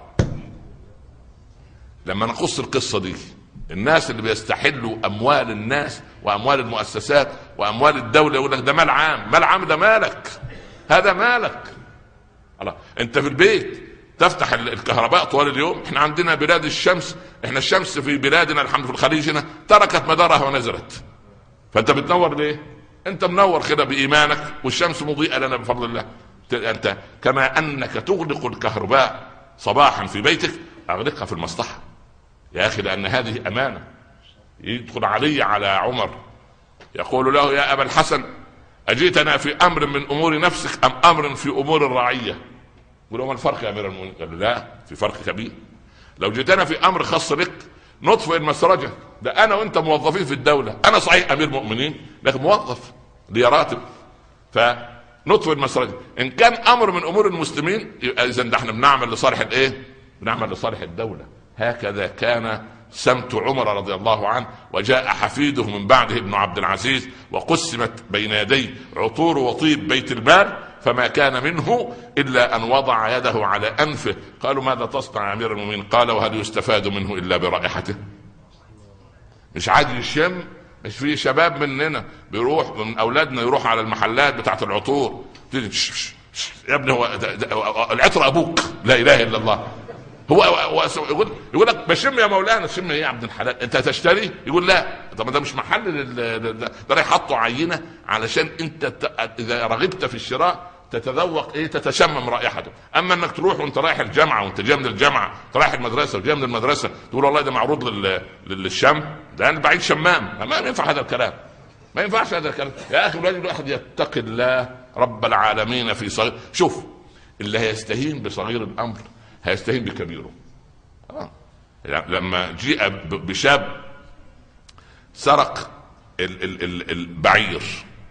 Speaker 1: لما نقص القصة دي، الناس اللي بيستحلوا أموال الناس وأموال المؤسسات وأموال الدولة يقول لك ده مال عام. مال عام ده مالك، هذا مالك. الله، انت في البيت تفتح الكهرباء طوال اليوم. احنا عندنا بلاد الشمس، احنا الشمس في بلادنا الحمد في الخليج هنا تركت مدارها ونزلت، فانت بتنور ليه؟ انت منور كده بإيمانك والشمس مضيئة لنا بفضل الله. انت كما انك تغلق الكهرباء صباحا في بيتك اغلقها في المصلحة يا اخي، لان هذه امانة. يدخل علي على عمر يقول له يا ابا الحسن اجيتنا في امر من امور نفسك ام امر في امور الرعية؟ يقول ما الفرق يا امير المؤمنين؟ قال له لا، في فرق كبير. لو جيتنا في امر خاص بك نطفئ المسرجة، ده انا وانت موظفين في الدولة، انا صحيح امير مؤمنين لكن موظف لي راتب، فنطفئ المسرجة. ان كان امر من امور المسلمين اذا ده احنا بنعمل لصالح الايه بنعمل لصالح الدولة. هكذا كان سمت عمر رضي الله عنه. وجاء حفيده من بعده ابن عبد العزيز وقسمت بين يديه عطور وطيب بيت المال، فما كان منه إلا أن وضع يده على أنفه. قالوا ماذا تصنع يا أمير المؤمنين؟ قال وهل يستفاد منه إلا برائحته؟ مش عادي الشم. مش في شباب مننا بيروح من أولادنا يروح على المحلات بتاعت العطور، يا ابني هو العطر أبوك، لا إله إلا الله. هو يقول يقول لك بشم يا مولانا. شم ايه يا عبد الحلال؟ انت تشتري؟ يقول لا. طب ده مش محل، ده راح يحطوا عينه علشان انت اذا رغبت في الشراء تتذوق ايه تتشمم رائحته. اما انك تروح وانت رايح الجامعه وانت جاي من الجامعه رايح المدرسه وجاي من المدرسه تقول والله ده معروض للشم، ده انا بعيد شمام. ما ينفع هذا الكلام، ما ينفعش هذا الكلام يا اخي. الواجب الواحد يتقي الله رب العالمين في صغير. شوف اللي هيستهين بصغير الامر هيستهين بكبيره. آه. يعني لما جاء بشاب سرق ال ال ال البعير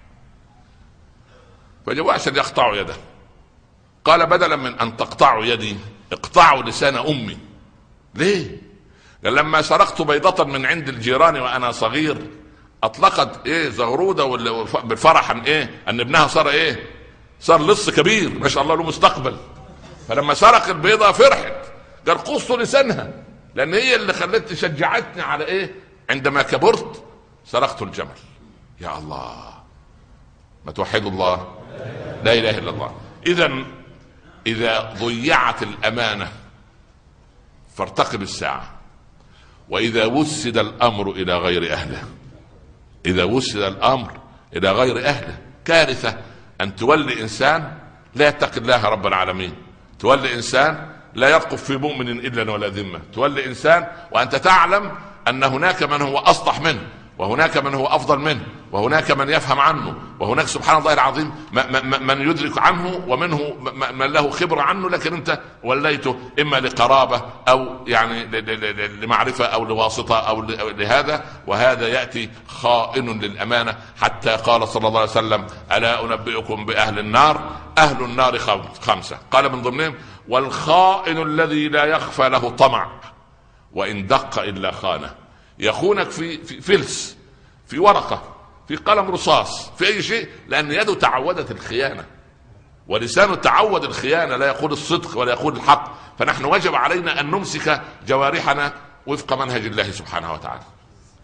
Speaker 1: فجاءوا عشان يقطعوا يده، قال بدلا من ان تقطعوا يدي اقطعوا لسان امي. ليه؟ قال لما سرقت بيضة من عند الجيران وانا صغير اطلقت ايه زغرودة بالفرح ايه ان ابنها صار ايه صار لص كبير ما شاء الله له مستقبل. فلما سرق البيضة فرحت، قال قصوا لسانها لان هي اللي خلت شجعتني على ايه عندما كبرت سرقت الجمل. يا الله، ما توحدوا الله، لا اله الا الله. اذا اذا ضيعت الامانة فارتقب الساعة. واذا وسد الامر الى غير اهله، اذا وسد الامر الى غير اهله كارثة. ان تولي انسان لا يتقي الله رب العالمين، تولي انسان لا يرقب في مؤمن الا ولا ذمه، تولي انسان وانت تعلم ان هناك من هو اصلح منه وهناك من هو افضل منه وهناك من يفهم عنه وهناك سبحان الله العظيم من يدرك عنه ومنه من له خبرة عنه، لكن انت وليته اما لقرابة او يعني لمعرفة او لواسطة او لهذا، وهذا يأتي خائن للامانة. حتى قال صلى الله عليه وسلم الا انبئكم باهل النار؟ اهل النار خمسة، قال من ضمنهم والخائن الذي لا يخفى له طمع وان دق الا خانه. يخونك في, في فلس، في ورقة، في قلم رصاص، في اي شيء، لان يده تعودت الخيانة ولسانه تعود الخيانة، لا يقول الصدق ولا يقول الحق. فنحن وجب علينا ان نمسك جوارحنا وفق منهج الله سبحانه وتعالى.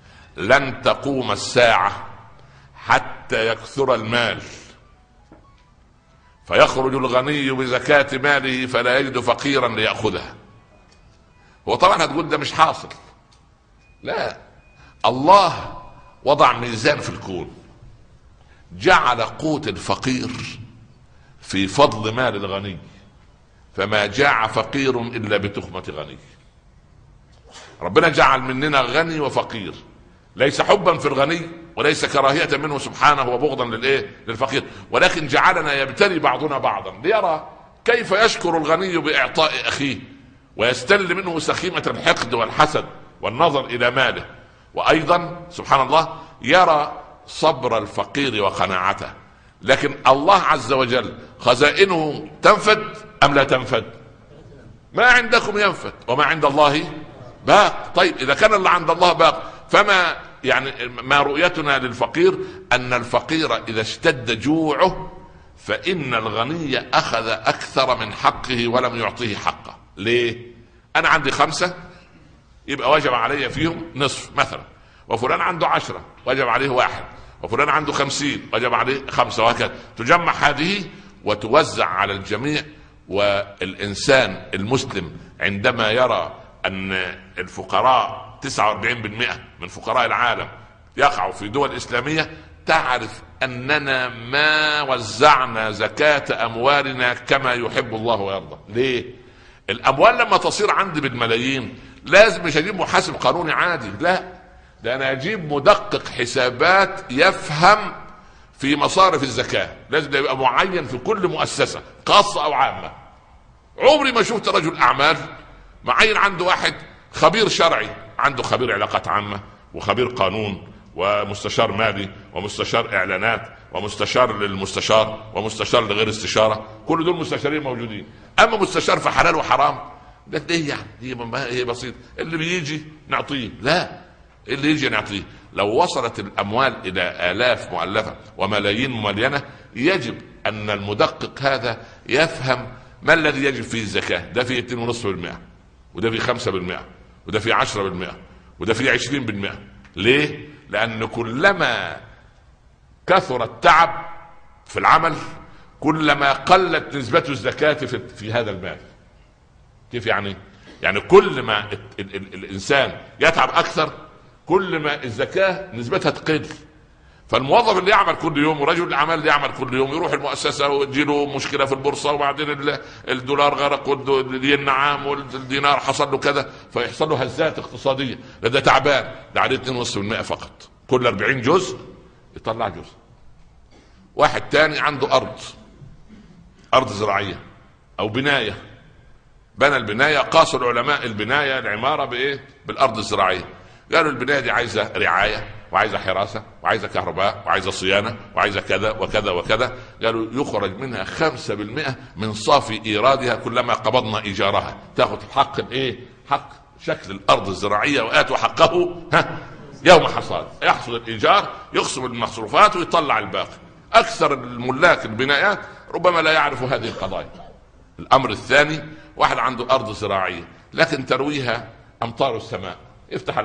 Speaker 1: لن تقوم الساعة حتى يكثر المال فيخرج الغني بزكاة ماله فلا يجد فقيرا ليأخذها. هو طبعا هتقول ده مش حاصل، لا، الله وضع ميزان في الكون، جعل قوت الفقير في فضل مال الغني، فما جاع فقير إلا بتخمة غني. ربنا جعل مننا غني وفقير، ليس حبا في الغني وليس كراهية منه سبحانه وبغضا للايه للفقير، ولكن جعلنا يبتلي بعضنا بعضا ليرى كيف يشكر الغني بإعطاء أخيه ويستل منه سخيمة الحقد والحسد والنظر إلى ماله، وأيضا سبحان الله يرى صبر الفقير وقناعته. لكن الله عز وجل خزائنه تنفد أم لا تنفد؟ ما عندكم ينفد وما عند الله باق. طيب إذا كان اللي عند الله باق، فما يعني ما رؤيتنا للفقير؟ أن الفقير إذا اشتد جوعه فإن الغني أخذ أكثر من حقه ولم يعطيه حقه. ليه؟ أنا عندي خمسة يبقى وجب علي فيهم نصف مثلا، وفلان عنده عشرة وجب عليه واحد، وفلان عنده خمسين وجب عليه خمسة، وهكذا تجمع هذه وتوزع على الجميع. والإنسان المسلم عندما يرى أن الفقراء تسعة وأربعين بالمئة من فقراء العالم يقعوا في دول إسلامية، تعرف أننا ما وزعنا زكاة أموالنا كما يحب الله ويرضى. ليه؟ الأموال لما تصير عندي بالملايين لازم مش أجيب محاسب قانوني عادي، لا، ده أنا أجيب مدقق حسابات يفهم في مصارف الزكاة، لازم يبقى معين في كل مؤسسة خاصة أو عامة. عمري ما شفت رجل أعمال معين عنده واحد خبير شرعي، عنده خبير علاقات عامة وخبير قانون ومستشار مالي ومستشار إعلانات ومستشار للمستشار ومستشار لغير استشارة، كل دول مستشارين موجودين. أما مستشار في حلال وحرام ده ايه يعني؟ هي هي بسيط، اللي بيجي نعطيه، لا، اللي يجي نعطيه. لو وصلت الأموال إلى آلاف مؤلفة وملايين مملينة، يجب أن المدقق هذا يفهم ما الذي يجب فيه الزكاة. ده فيه اثنين ونصف بالمئة، وده فيه خمسة بالمئة، وده فيه عشرة بالمئة، وده فيه عشرين بالمئة. ليه؟ لأن كلما كثر التعب في العمل كلما قلت نسبة الزكاة في, في هذا المال. كيف يعني؟ يعني كل ما ال ال ال الإنسان يتعب أكثر كل ما الزكاة نسبتها تقل. فالموظف اللي يعمل كل يوم ورجل الأعمال اللي يعمل كل يوم يروح المؤسسة وتجيله مشكلة في البورصة، وبعدين الدولار غرق والنعام والدينار حصل له كذا، فيحصل له هزات اقتصادية. ده تعبان، ده عليه اثنين ونصف بالمئة فقط، كل أربعين جزء يطلع جزء. واحد تاني عنده أرض أرض زراعية أو بناية، بنى البناية، قاس العلماء البناية العمارة بإيه؟ بالأرض الزراعية. قالوا البناية دي عايزة رعاية وعايزة حراسة وعايزة كهرباء وعايزة صيانة وعايزة كذا وكذا وكذا. قالوا يخرج منها خمسة بالمئة من صافي إيرادها كلما قبضنا إيجارها. تاخد حق الإيه؟ حق شكل الأرض الزراعية، وآتوا حقه ها يوم حصاد. يحصل الإيجار، يقسم المصروفات ويطلع الباقي. أكثر الملاك البنايات ربما لا يعرف هذه القضايا. الأمر الثاني، واحد عنده أرض زراعية لكن ترويها أمطار السماء، يفتح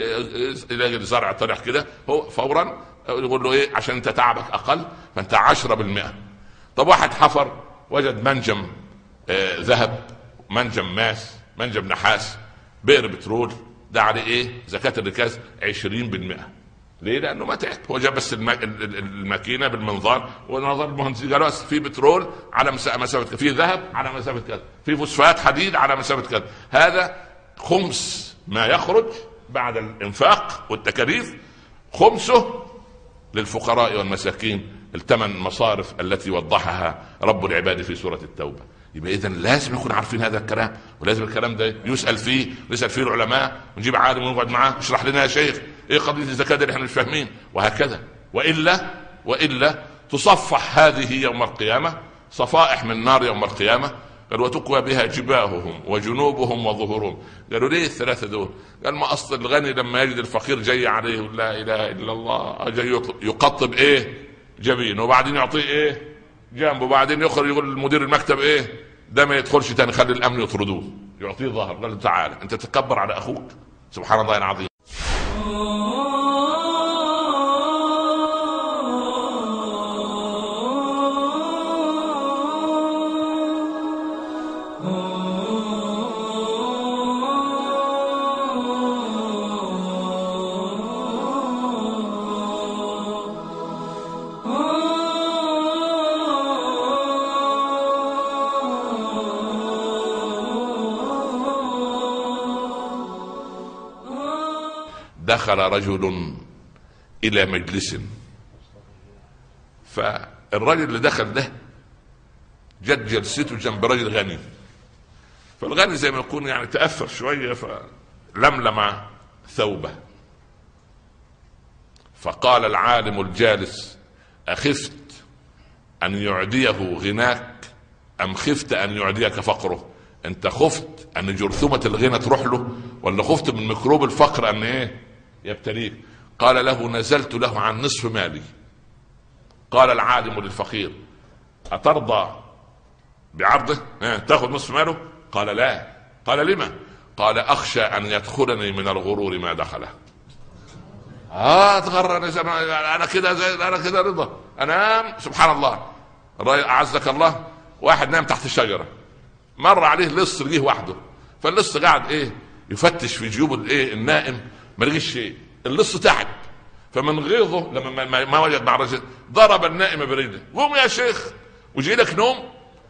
Speaker 1: يلاقي الزرع طلع كده، هو فورا يقول له ايه؟ عشان انت تعبك اقل فانت عشرة بالمئة. طب واحد حفر وجد منجم آه ذهب، منجم ماس، منجم نحاس، بئر بترول، ده عليه ايه؟ زكاة الركاز عشرين بالمئة. ليه؟ لانه ما تعب، هو جاب بس الماكينه بالمنظار ونظر المهندسين قالوا في بترول على مسافه كذا، في ذهب على مسافه كذا، في فوسفات حديد على مسافه كذا. هذا خمس ما يخرج بعد الانفاق والتكاليف، خمسه للفقراء والمساكين، الثمان مصارف التي وضحها رب العباد في سورة التوبة. يبقى إذن لازم نكون عارفين هذا الكلام، ولازم الكلام ده يسأل فيه، نسأل فيه العلماء، ونجيب عالم ونقعد معاه يشرح لنا يا شيخ ايه قضية الزكاة اللي احنا مش فاهمين، وهكذا. وإلا وإلا تصفح هذه يوم القيامة صفائح من نار يوم القيامة. قال وتقوى بها جباههم وجنوبهم وظهورهم. قالوا ليه الثلاثة دول؟ قال ما أصل الغني لما يجد الفقير جاي عليه لا إله إلا الله جاي يقطب إيه؟ جبين، وبعدين يعطيه إيه؟ جنبه، وبعدين يخرج يقول المدير المكتب إيه؟ ده ما يدخلش تاني، خلي الأمن يطردوه، يعطيه ظهر. قال تعالى أنت تتكبر على أخوك، سبحان الله العظيم. دخل رجل الى مجلس، فالرجل اللي دخل ده جد جلسته جنب رجل غني، فالغني زي ما يكون يعني تأثر شوية فلملم ثوبه، فقال العالم الجالس: أخفت أن يعديه غناك أم خفت أن يعديك فقره؟ أنت خفت أن جرثومة الغنى تروح له، ولا خفت من ميكروب الفقر أن إيه يبتليك؟ قال له: نزلت له عن نصف مالي. قال العالم للفقير: أترضى بعرضه تأخذ نصف ماله؟ قال: لا. قال: لما؟ قال: أخشى أن يدخلني من الغرور ما دخله. اه تغرر انا كده زي انا كده رضا انام. سبحان الله، اعزك الله، واحد نام تحت الشجره، مر عليه لص رجيه وحده، فاللص قاعد ايه يفتش في جيوب الايه النائم، ما لقيش شيء. اللص تعب، فمن غيظه لما ما, ما وجد مع الرجل ضرب النائم برجله: قوم يا شيخ وجي لك نوم.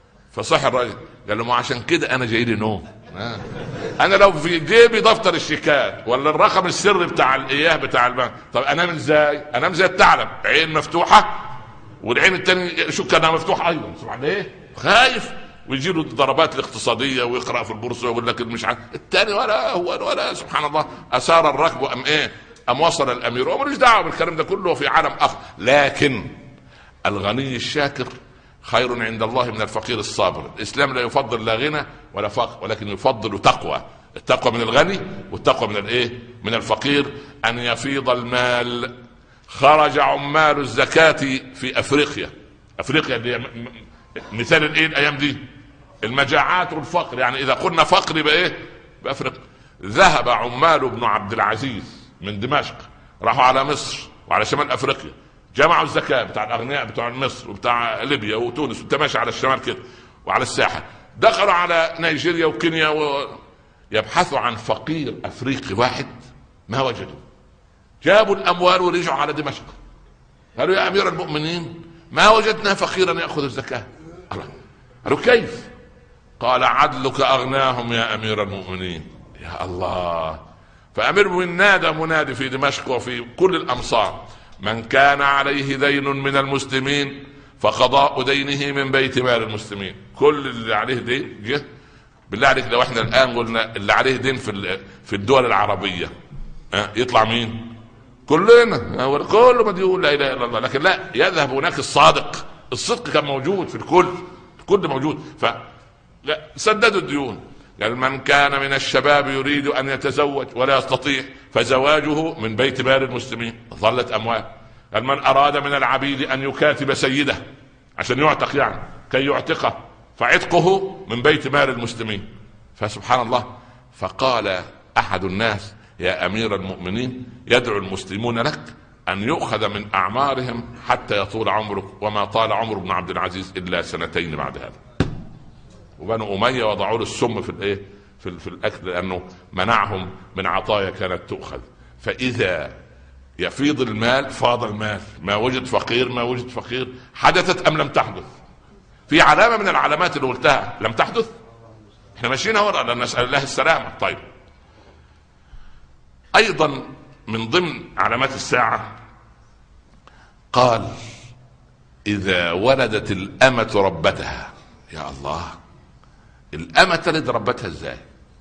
Speaker 1: فصح الراجل قال له: ما عشان كده انا جاي لي نوم. آه. انا لو في جيبي دفتر الشيكات ولا الرقم السري بتاع الاياه بتاع البنك، طب انام ازاي؟ انام زي الثعلب، عين مفتوحه والعين الثانيه شو كانها مفتوحه ايضا. سبحان ايه، خايف ويجي له الضربات الاقتصاديه ويقرا في البورصه ويقول لك مش عارف الثاني ولا هو ولا. سبحان الله، اثار الركب ام ايه ام وصل الامير، وماليش دعوه بالكلام ده كله في عالم اخر. لكن الغني الشاكر خير عند الله من الفقير الصابر. الاسلام لا يفضل لا غنى ولا فقر، ولكن يفضل تقوى. التقوى من الغني والتقوى من الايه من الفقير. ان يفيض المال. خرج عمال الزكاة في افريقيا. افريقيا دي مثال الايه الايام دي المجاعات والفقر، يعني اذا قلنا فقر يبقى ايه بافريقيا. ذهب عمال ابن عبد العزيز من دمشق، راحوا على مصر وعلى شمال افريقيا، جمعوا الزكاة بتاع الأغنياء بتوع مصر وبتاع ليبيا وتونس، وانت ماشي على الشمال كده وعلى الساحل. دخلوا على نيجيريا وكينيا ويبحثوا عن فقير أفريقي واحد، ما وجدوا. جابوا الأموال ورجعوا على دمشق، قالوا: يا أمير المؤمنين ما وجدنا فقيرا يأخذ الزكاة. قالوا: كيف؟ قال: عدلك أغناهم يا أمير المؤمنين. يا الله. فأمير المؤمنين نادى منادي في دمشق وفي كل الأمصار: من كان عليه دين من المسلمين فقضاء دينه من بيت مال المسلمين. كل اللي عليه دين جه. بالله عليك لو احنا الان قلنا اللي عليه دين في في الدول العربيه اه يطلع مين؟ كلنا، كله مديون لا اله الا الله. لكن لا، يذهب هناك الصادق. الصدق كان موجود في الكل، الكل موجود. ف سددوا الديون. قال: من كان من الشباب يريد ان يتزوج ولا يستطيع فزواجه من بيت مال المسلمين. ظلت اموال. قال: من اراد من العبيد ان يكاتب سيده عشان يعتق، يعني كي يعتقه، فعتقه من بيت مال المسلمين. فسبحان الله. فقال احد الناس: يا امير المؤمنين يدعو المسلمون لك ان يؤخذ من اعمارهم حتى يطول عمرك، وما طال عمر ابن عبد العزيز الا سنتين بعد هذا. وبنو أمية وضعوا له السم في الايه في, في الاكل، لانه منعهم من عطايا كانت تؤخذ. فاذا يفيض المال فاض المال، ما وجد فقير ما وجد فقير. حدثت ام لم تحدث؟ في علامه من العلامات اللي قلتها لم تحدث. احنا ماشيين ورا، نسال الله السلامه. طيب، ايضا من ضمن علامات الساعه قال: اذا ولدت الامه ربتها. يا الله، الأمة تلد ربتها ازاي؟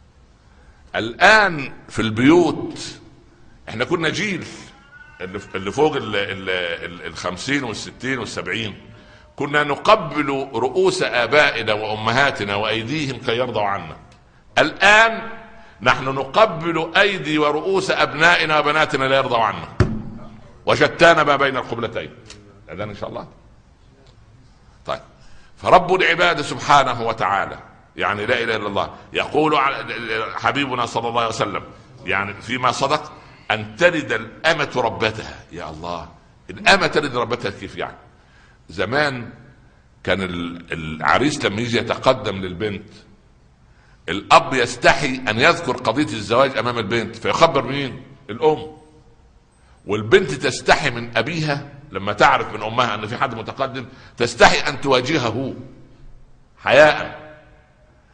Speaker 1: الآن في البيوت احنا كنا جيل اللي فوق الخمسين والستين والسبعين كنا نقبل رؤوس آبائنا وأمهاتنا وأيديهم كي يرضوا عنا. الآن نحن نقبل أيدي ورؤوس أبنائنا وبناتنا لا يرضوا عنا، وشتان ما بين القبلتين. هذا إن شاء الله. طيب، فرب العباد سبحانه وتعالى يعني لا اله الا الله يقول حبيبنا صلى الله عليه وسلم يعني فيما صدق ان تلد الامة ربتها. يا الله، الامة تلد ربتها كيف يعني؟ زمان كان العريس لما يجي يتقدم للبنت الاب يستحي ان يذكر قضية الزواج امام البنت، فيخبر مين؟ الام. والبنت تستحي من ابيها لما تعرف من امها ان في حد متقدم، تستحي ان تواجهه حياء.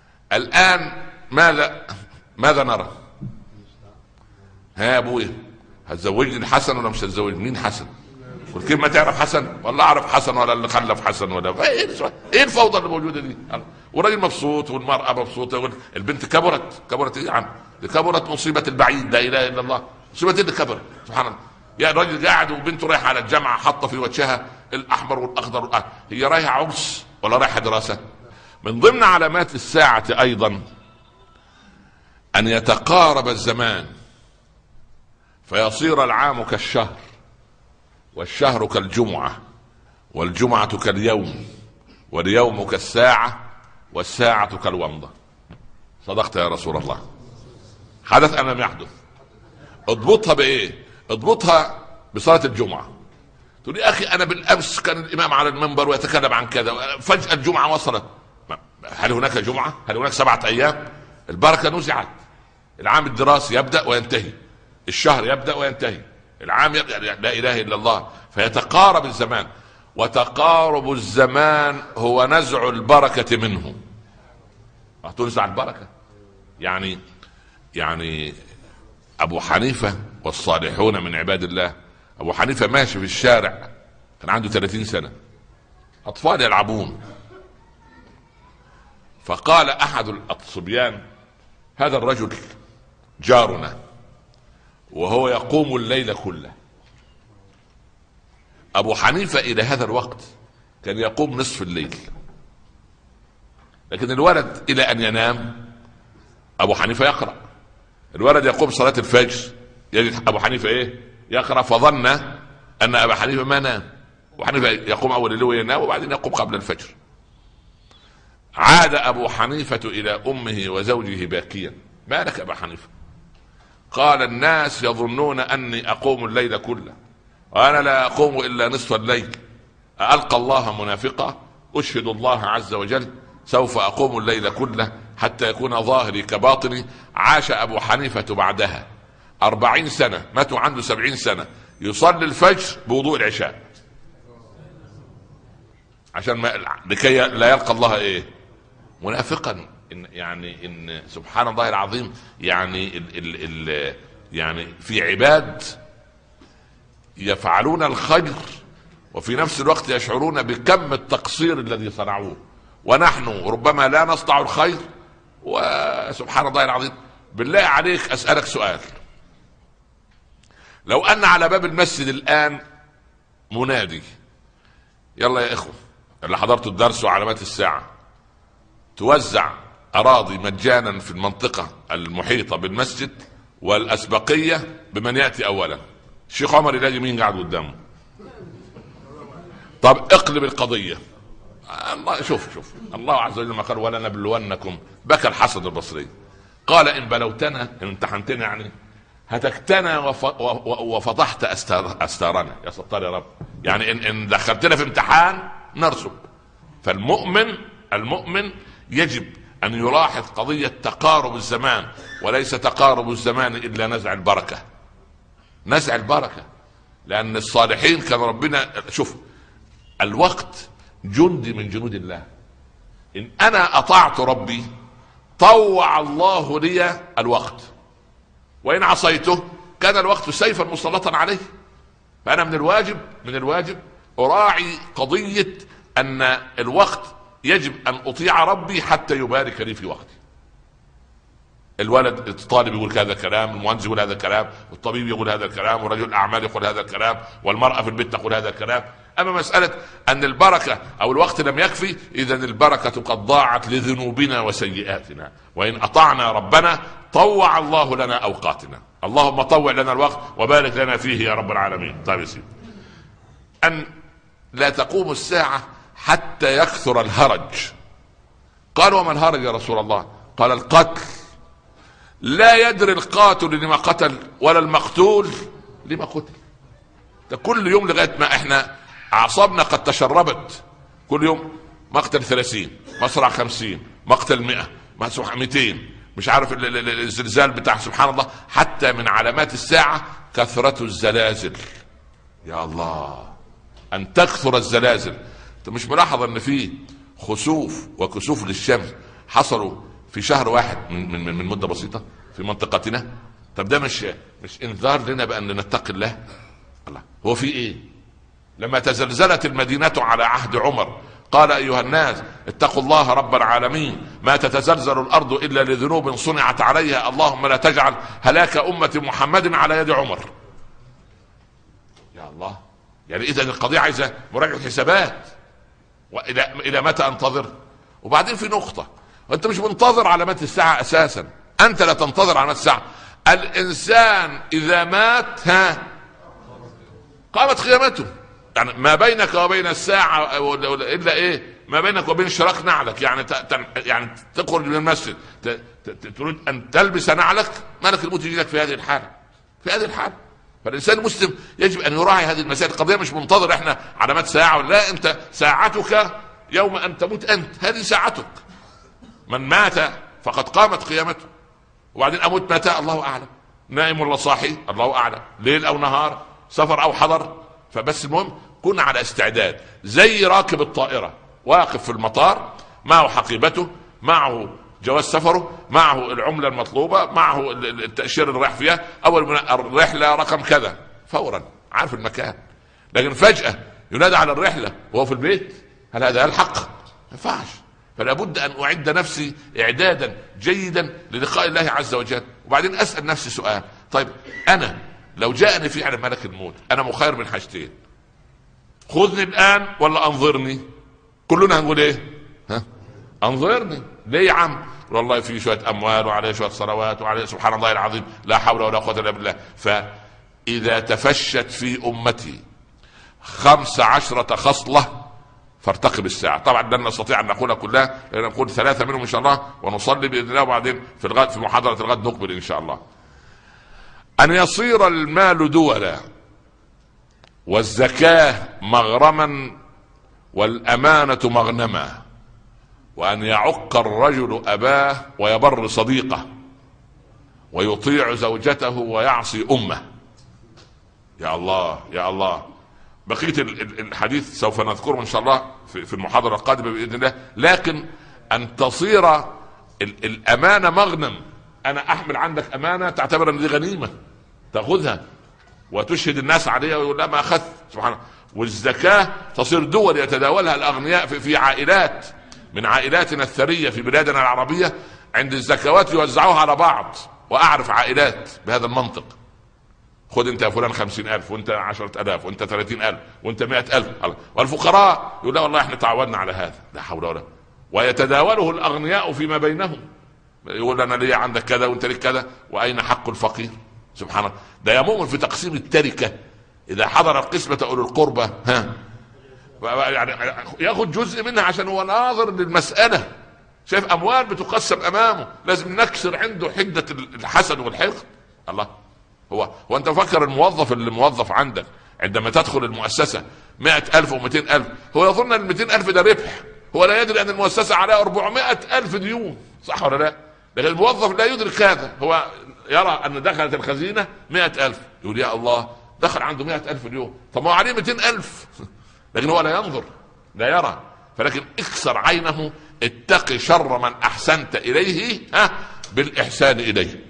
Speaker 1: الان ماذا ماذا نرى؟ ها يا ابويا، هتزوجني الحسن ولا مش هتزوجني؟ مين حسن؟ كل ما تعرف حسن ولا اعرف حسن ولا اللي خلف حسن ولا ايه؟ ايه الفوضى اللي موجوده دي؟ والراجل مبسوط والمراه مبسوطه والبنت كبرت. كبرت ايه يا عم؟ دي كبرت مصيبه البعيد، لا اله الا الله. مصيبه اللي كبرت سبحان الله. يا الراجل قاعد وبنته رايحه على الجامعه حاطه في وجهها الاحمر والاخضر والأحمر. هي رايحه عرس ولا رايحه دراسه؟ من ضمن علامات الساعه ايضا ان يتقارب الزمان فيصير العام كالشهر، والشهر كالجمعة، والجمعة كاليوم، واليوم كالساعة، والساعة كالومضة. صدقت يا رسول الله. حدث أم لم يحدث؟ اضبطها بإيه؟ اضبطها بصلاة الجمعة. تقول لي أخي أنا بالأمس كان الإمام على المنبر ويتكلم عن كذا، فجأة الجمعة وصلت. هل هناك جمعة؟ هل هناك سبعة أيام؟ البركة نزعت. العام الدراسي يبدأ وينتهي، الشهر يبدأ وينتهي، العام يبدأ. لا إله إلا الله. فيتقارب الزمان، وتقارب الزمان هو نزع البركة منه. هتنزع البركة. يعني يعني أبو حنيفة والصالحون من عباد الله، أبو حنيفة ماشي في الشارع كان عنده ثلاثين سنة، أطفال يلعبون، فقال أحد الصبيان: هذا الرجل جارنا وهو يقوم الليل كله. أبو حنيفة إلى هذا الوقت كان يقوم نصف الليل، لكن الولد إلى أن ينام أبو حنيفة يقرأ. الولد يقوم صلاة الفجر يجد أبو حنيفة إيه؟ يقرأ. فظن أن أبو حنيفة ما نام. أبو حنيفة يقوم أول الليل وينام وبعدين يقوم قبل الفجر. عاد أبو حنيفة إلى أمه وزوجه باكيا: ما لك أبا حنيفة؟ قال: الناس يظنون أني أقوم الليل كله وأنا لا أقوم إلا نصف الليل. ألقى الله منافقا؟ أشهد الله عز وجل سوف أقوم الليل كله حتى يكون ظاهري كباطني. عاش أبو حنيفة بعدها أربعين سنة، ماتوا عنده سبعين سنة، يصلي الفجر بوضوء العشاء، عشان ما لكي لا يلقى الله إيه؟ منافقا. إن يعني إن سبحان الله العظيم، يعني ال ال ال يعني في عباد يفعلون الخير وفي نفس الوقت يشعرون بكم التقصير الذي صنعوه، ونحن ربما لا نصنع الخير. وسبحان الله العظيم. بالله عليك أسألك سؤال: لو أن على باب المسجد الآن منادي: يلا يا إخوة اللي حضرتوا الدرس وعلامات الساعة، توزع أراضي مجانا في المنطقة المحيطة بالمسجد والأسبقية بمن يأتي أولا. الشيخ عمر يلاقي مين قاعد قدامه؟ طب اقلب القضية. الله شوف شوف الله عز وجل ما قال: ولا نبلونكم. بكى الحسن البصري قال: إن بلوتنا، إن امتحنتنا يعني هتكتنا وف... وفضحت أستار... أستارنا. يا ستار يا رب. يعني إن, إن دخلتنا في امتحان نرسب. فالمؤمن المؤمن يجب أن يلاحظ قضية تقارب الزمان، وليس تقارب الزمان إلا نزع البركة. نزع البركة. لأن الصالحين كان ربنا، شوف، الوقت جندي من جنود الله. إن أنا أطعت ربي طوع الله لي الوقت، وإن عصيته كان الوقت سيفا مسلطا عليه. فأنا من الواجب من الواجب أراعي قضية أن الوقت يجب أن أطيع ربي حتى يبارك لي في وقتي. الولد الطالب يقول هذا الكلام، المهندس يقول هذا الكلام، والطبيب يقول هذا الكلام، ورجل الأعمال يقول هذا الكلام، والمرأة في البيت تقول هذا الكلام. أما مسألة أن البركة أو الوقت لم يكفي، إذن البركة قد ضاعت لذنوبنا وسيئاتنا. وإن أطعنا ربنا طوع الله لنا أوقاتنا. اللهم طوع لنا الوقت وبارك لنا فيه يا رب العالمين. طيب يسير. أن لا تقوم الساعة حتى يكثر الهرج. قال: وما الهرج يا رسول الله؟ قال: القتل. لا يدري القاتل لما قتل ولا المقتول لما قتل. ده كل يوم لغاية ما احنا أعصابنا قد تشربت. كل يوم مقتل ثلاثين، مصرع خمسين، مقتل مئة، مئتين، مش عارف الزلزال بتاع سبحان الله. حتى من علامات الساعة كثرة الزلازل. يا الله، أن تكثر الزلازل. انت مش ملاحظ ان في خسوف وكسوف للشمس حصلوا في شهر واحد من من من مده بسيطه في منطقتنا؟ طب ده مش مش انذار لنا بان نتقي الله؟ الله، هو في ايه؟ لما تزلزلت المدينة على عهد عمر قال ايها الناس اتقوا الله رب العالمين، ما تتزلزل الارض الا لذنوب صنعت عليها، اللهم لا تجعل هلاك امة محمد على يد عمر. يا الله، يعني اذا القضية عايزة مراجعة حسابات. والى الى متى انتظر؟ وبعدين في نقطة، انت مش منتظر علامات الساعة اساسا، انت لا تنتظر علامات الساعة. الانسان اذا مات ها قامت قيامته. يعني ما بينك وبين الساعة الا ايه؟ ما بينك وبين شراك نعلك. يعني يعني تخرج من المسجد تريد ان تلبس نعلك، ملك الموت يجي لك في هذه الحالة، في هذه الحالة. فالانسان المسلم يجب ان يراعي هذه المسائل. القضية مش منتظر احنا علامات ساعة ولا لا، انت ساعتك يوم ان تموت، انت هذه ساعتك. من مات فقد قامت قيامته. وبعدين اموت متى؟ الله اعلم، نائم ولا صاحي الله اعلم، ليل او نهار، سفر او حضر. فبس المهم كن على استعداد، زي راكب الطائرة واقف في المطار، معه حقيبته، معه جواز سفره، معه العملة المطلوبة، معه التأشيرة اللي رايح فيها، اول الرحلة رقم كذا، فورا عارف المكان. لكن فجأة ينادى على الرحلة وهو في البيت، هل هذا الحق؟ ما ينفعش. فلا بد ان اعد نفسي اعدادا جيدا للقاء الله عز وجل. وبعدين اسال نفسي سؤال، طيب انا لو جاءني فعلا ملك الموت، انا مخير من حاجتين، خذني الان ولا انظرني؟ كلنا هنقول ايه؟ ها؟ انظرني. ليه يا عم؟ والله في شويه اموال وعليه شويه صلوات وعليه سبحان الله العظيم لا حول ولا قوه الا بالله. فاذا تفشت في امتي خمس عشرة خصله فارتقب الساعة. طبعا لن نستطيع ان نقولها كلها، لان نقول ثلاثة منهم ان شاء الله ونصلي باذن الله، وبعدين في الغد في محاضرة الغد نقبل ان شاء الله. ان يصير المال دولا، والزكاة مغرما، والامانة مغنما، وان يعق الرجل اباه ويبر صديقه، ويطيع زوجته ويعصي امه. يا الله يا الله. بقية الحديث سوف نذكره ان شاء الله في المحاضرة القادمة باذن الله. لكن ان تصير الامانة مغنم، انا احمل عندك امانة تعتبر ان دي غنيمة تاخذها وتشهد الناس عليها ويقول لا ما اخذت، سبحان الله. والزكاة تصير دول يتداولها الاغنياء في, في عائلات من عائلاتنا الثرية في بلادنا العربية، عند الزكوات يوزعوها على بعض. واعرف عائلات بهذا المنطق، خد انت يا فلان خمسين الف، وانت عشرة الاف، وانت ثلاثين الف، وانت مئة الف. والفقراء يقول لا والله احنا تعودنا على هذا، لا حول ولا. ويتداوله الاغنياء فيما بينهم، يقول انا ليه عندك كذا وانت ليك كذا، واين حق الفقير؟ سبحان الله. ده يا مؤمن في تقسيم التركة اذا حضر القسمة اولو القربى ها يعني ياخد جزء منها عشان هو ناظر للمسألة، شايف اموال بتقسم امامه، لازم نكسر عنده حدة الحسد والحقد. الله، هو هو انت فكر الموظف اللي موظف عندك عندما تدخل المؤسسة مئة الف ومئتين الف، هو يظن ان المئتين الف ده ربح، هو لا يدري ان المؤسسة عليها اربعمائة الف ديون، صح ولا لا؟ لكن الموظف لا يدرك هذا، هو يرى ان دخلت الخزينة مئة الف، يقول يا الله دخل عنده مئة الف اليوم، طب ما هو عليه مئتين الف لكن هو لا ينظر لا يرى. فلكن اكسر عينه، اتقي شر من احسنت اليه ها بالاحسان اليه،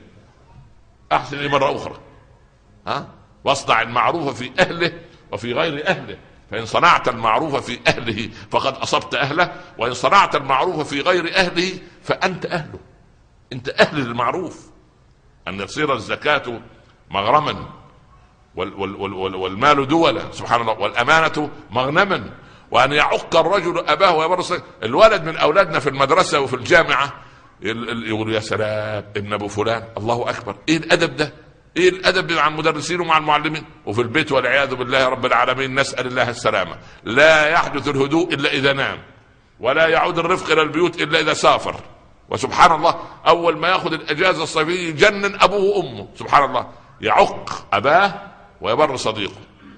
Speaker 1: احسن اليه مرة اخرى ها، واصنع المعروف في اهله وفي غير اهله، فان صنعت المعروف في اهله فقد اصبت اهله، وان صنعت المعروف في غير اهله فانت اهله، انت اهل للمعروف. ان يصير الزكاة مغرما، وال وال وال والمال دولا، سبحان الله، والامانة مغنما، وان يعق الرجل اباه ويبر صديقه. الولد من اولادنا في المدرسة وفي الجامعة يقول يا سلام ابن ابو فلان، الله اكبر، ايه الادب ده، ايه الادب مع المدرسين ومع المعلمين. وفي البيت والعياذ بالله رب العالمين نسأل الله السلامة، لا يحدث الهدوء الا اذا نام، ولا يعود الرفق الى البيوت الا اذا سافر. وسبحان الله اول ما ياخذ الاجازة الصيفية يجنن ابوه وامه، سبحان الله، يعق اباه ويبر صديقه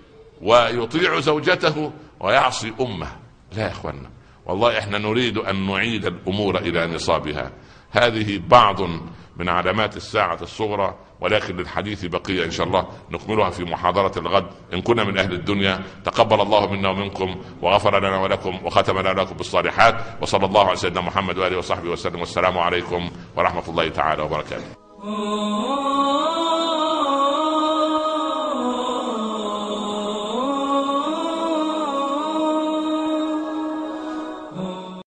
Speaker 1: ويطيع زوجته ويعصي امه. لا يا اخوانا، والله احنا نريد ان نعيد الامور الى نصابها. هذه بعض من علامات الساعة الصغرى، ولكن للحديث بقية ان شاء الله نكملها في محاضرة الغد ان كنا من اهل الدنيا. تقبل الله منا ومنكم، وغفر لنا ولكم، وختم لنا لكم بالصالحات، وصلى الله على سيدنا محمد واله وصحبه وسلم، والسلام عليكم ورحمة الله تعالى وبركاته.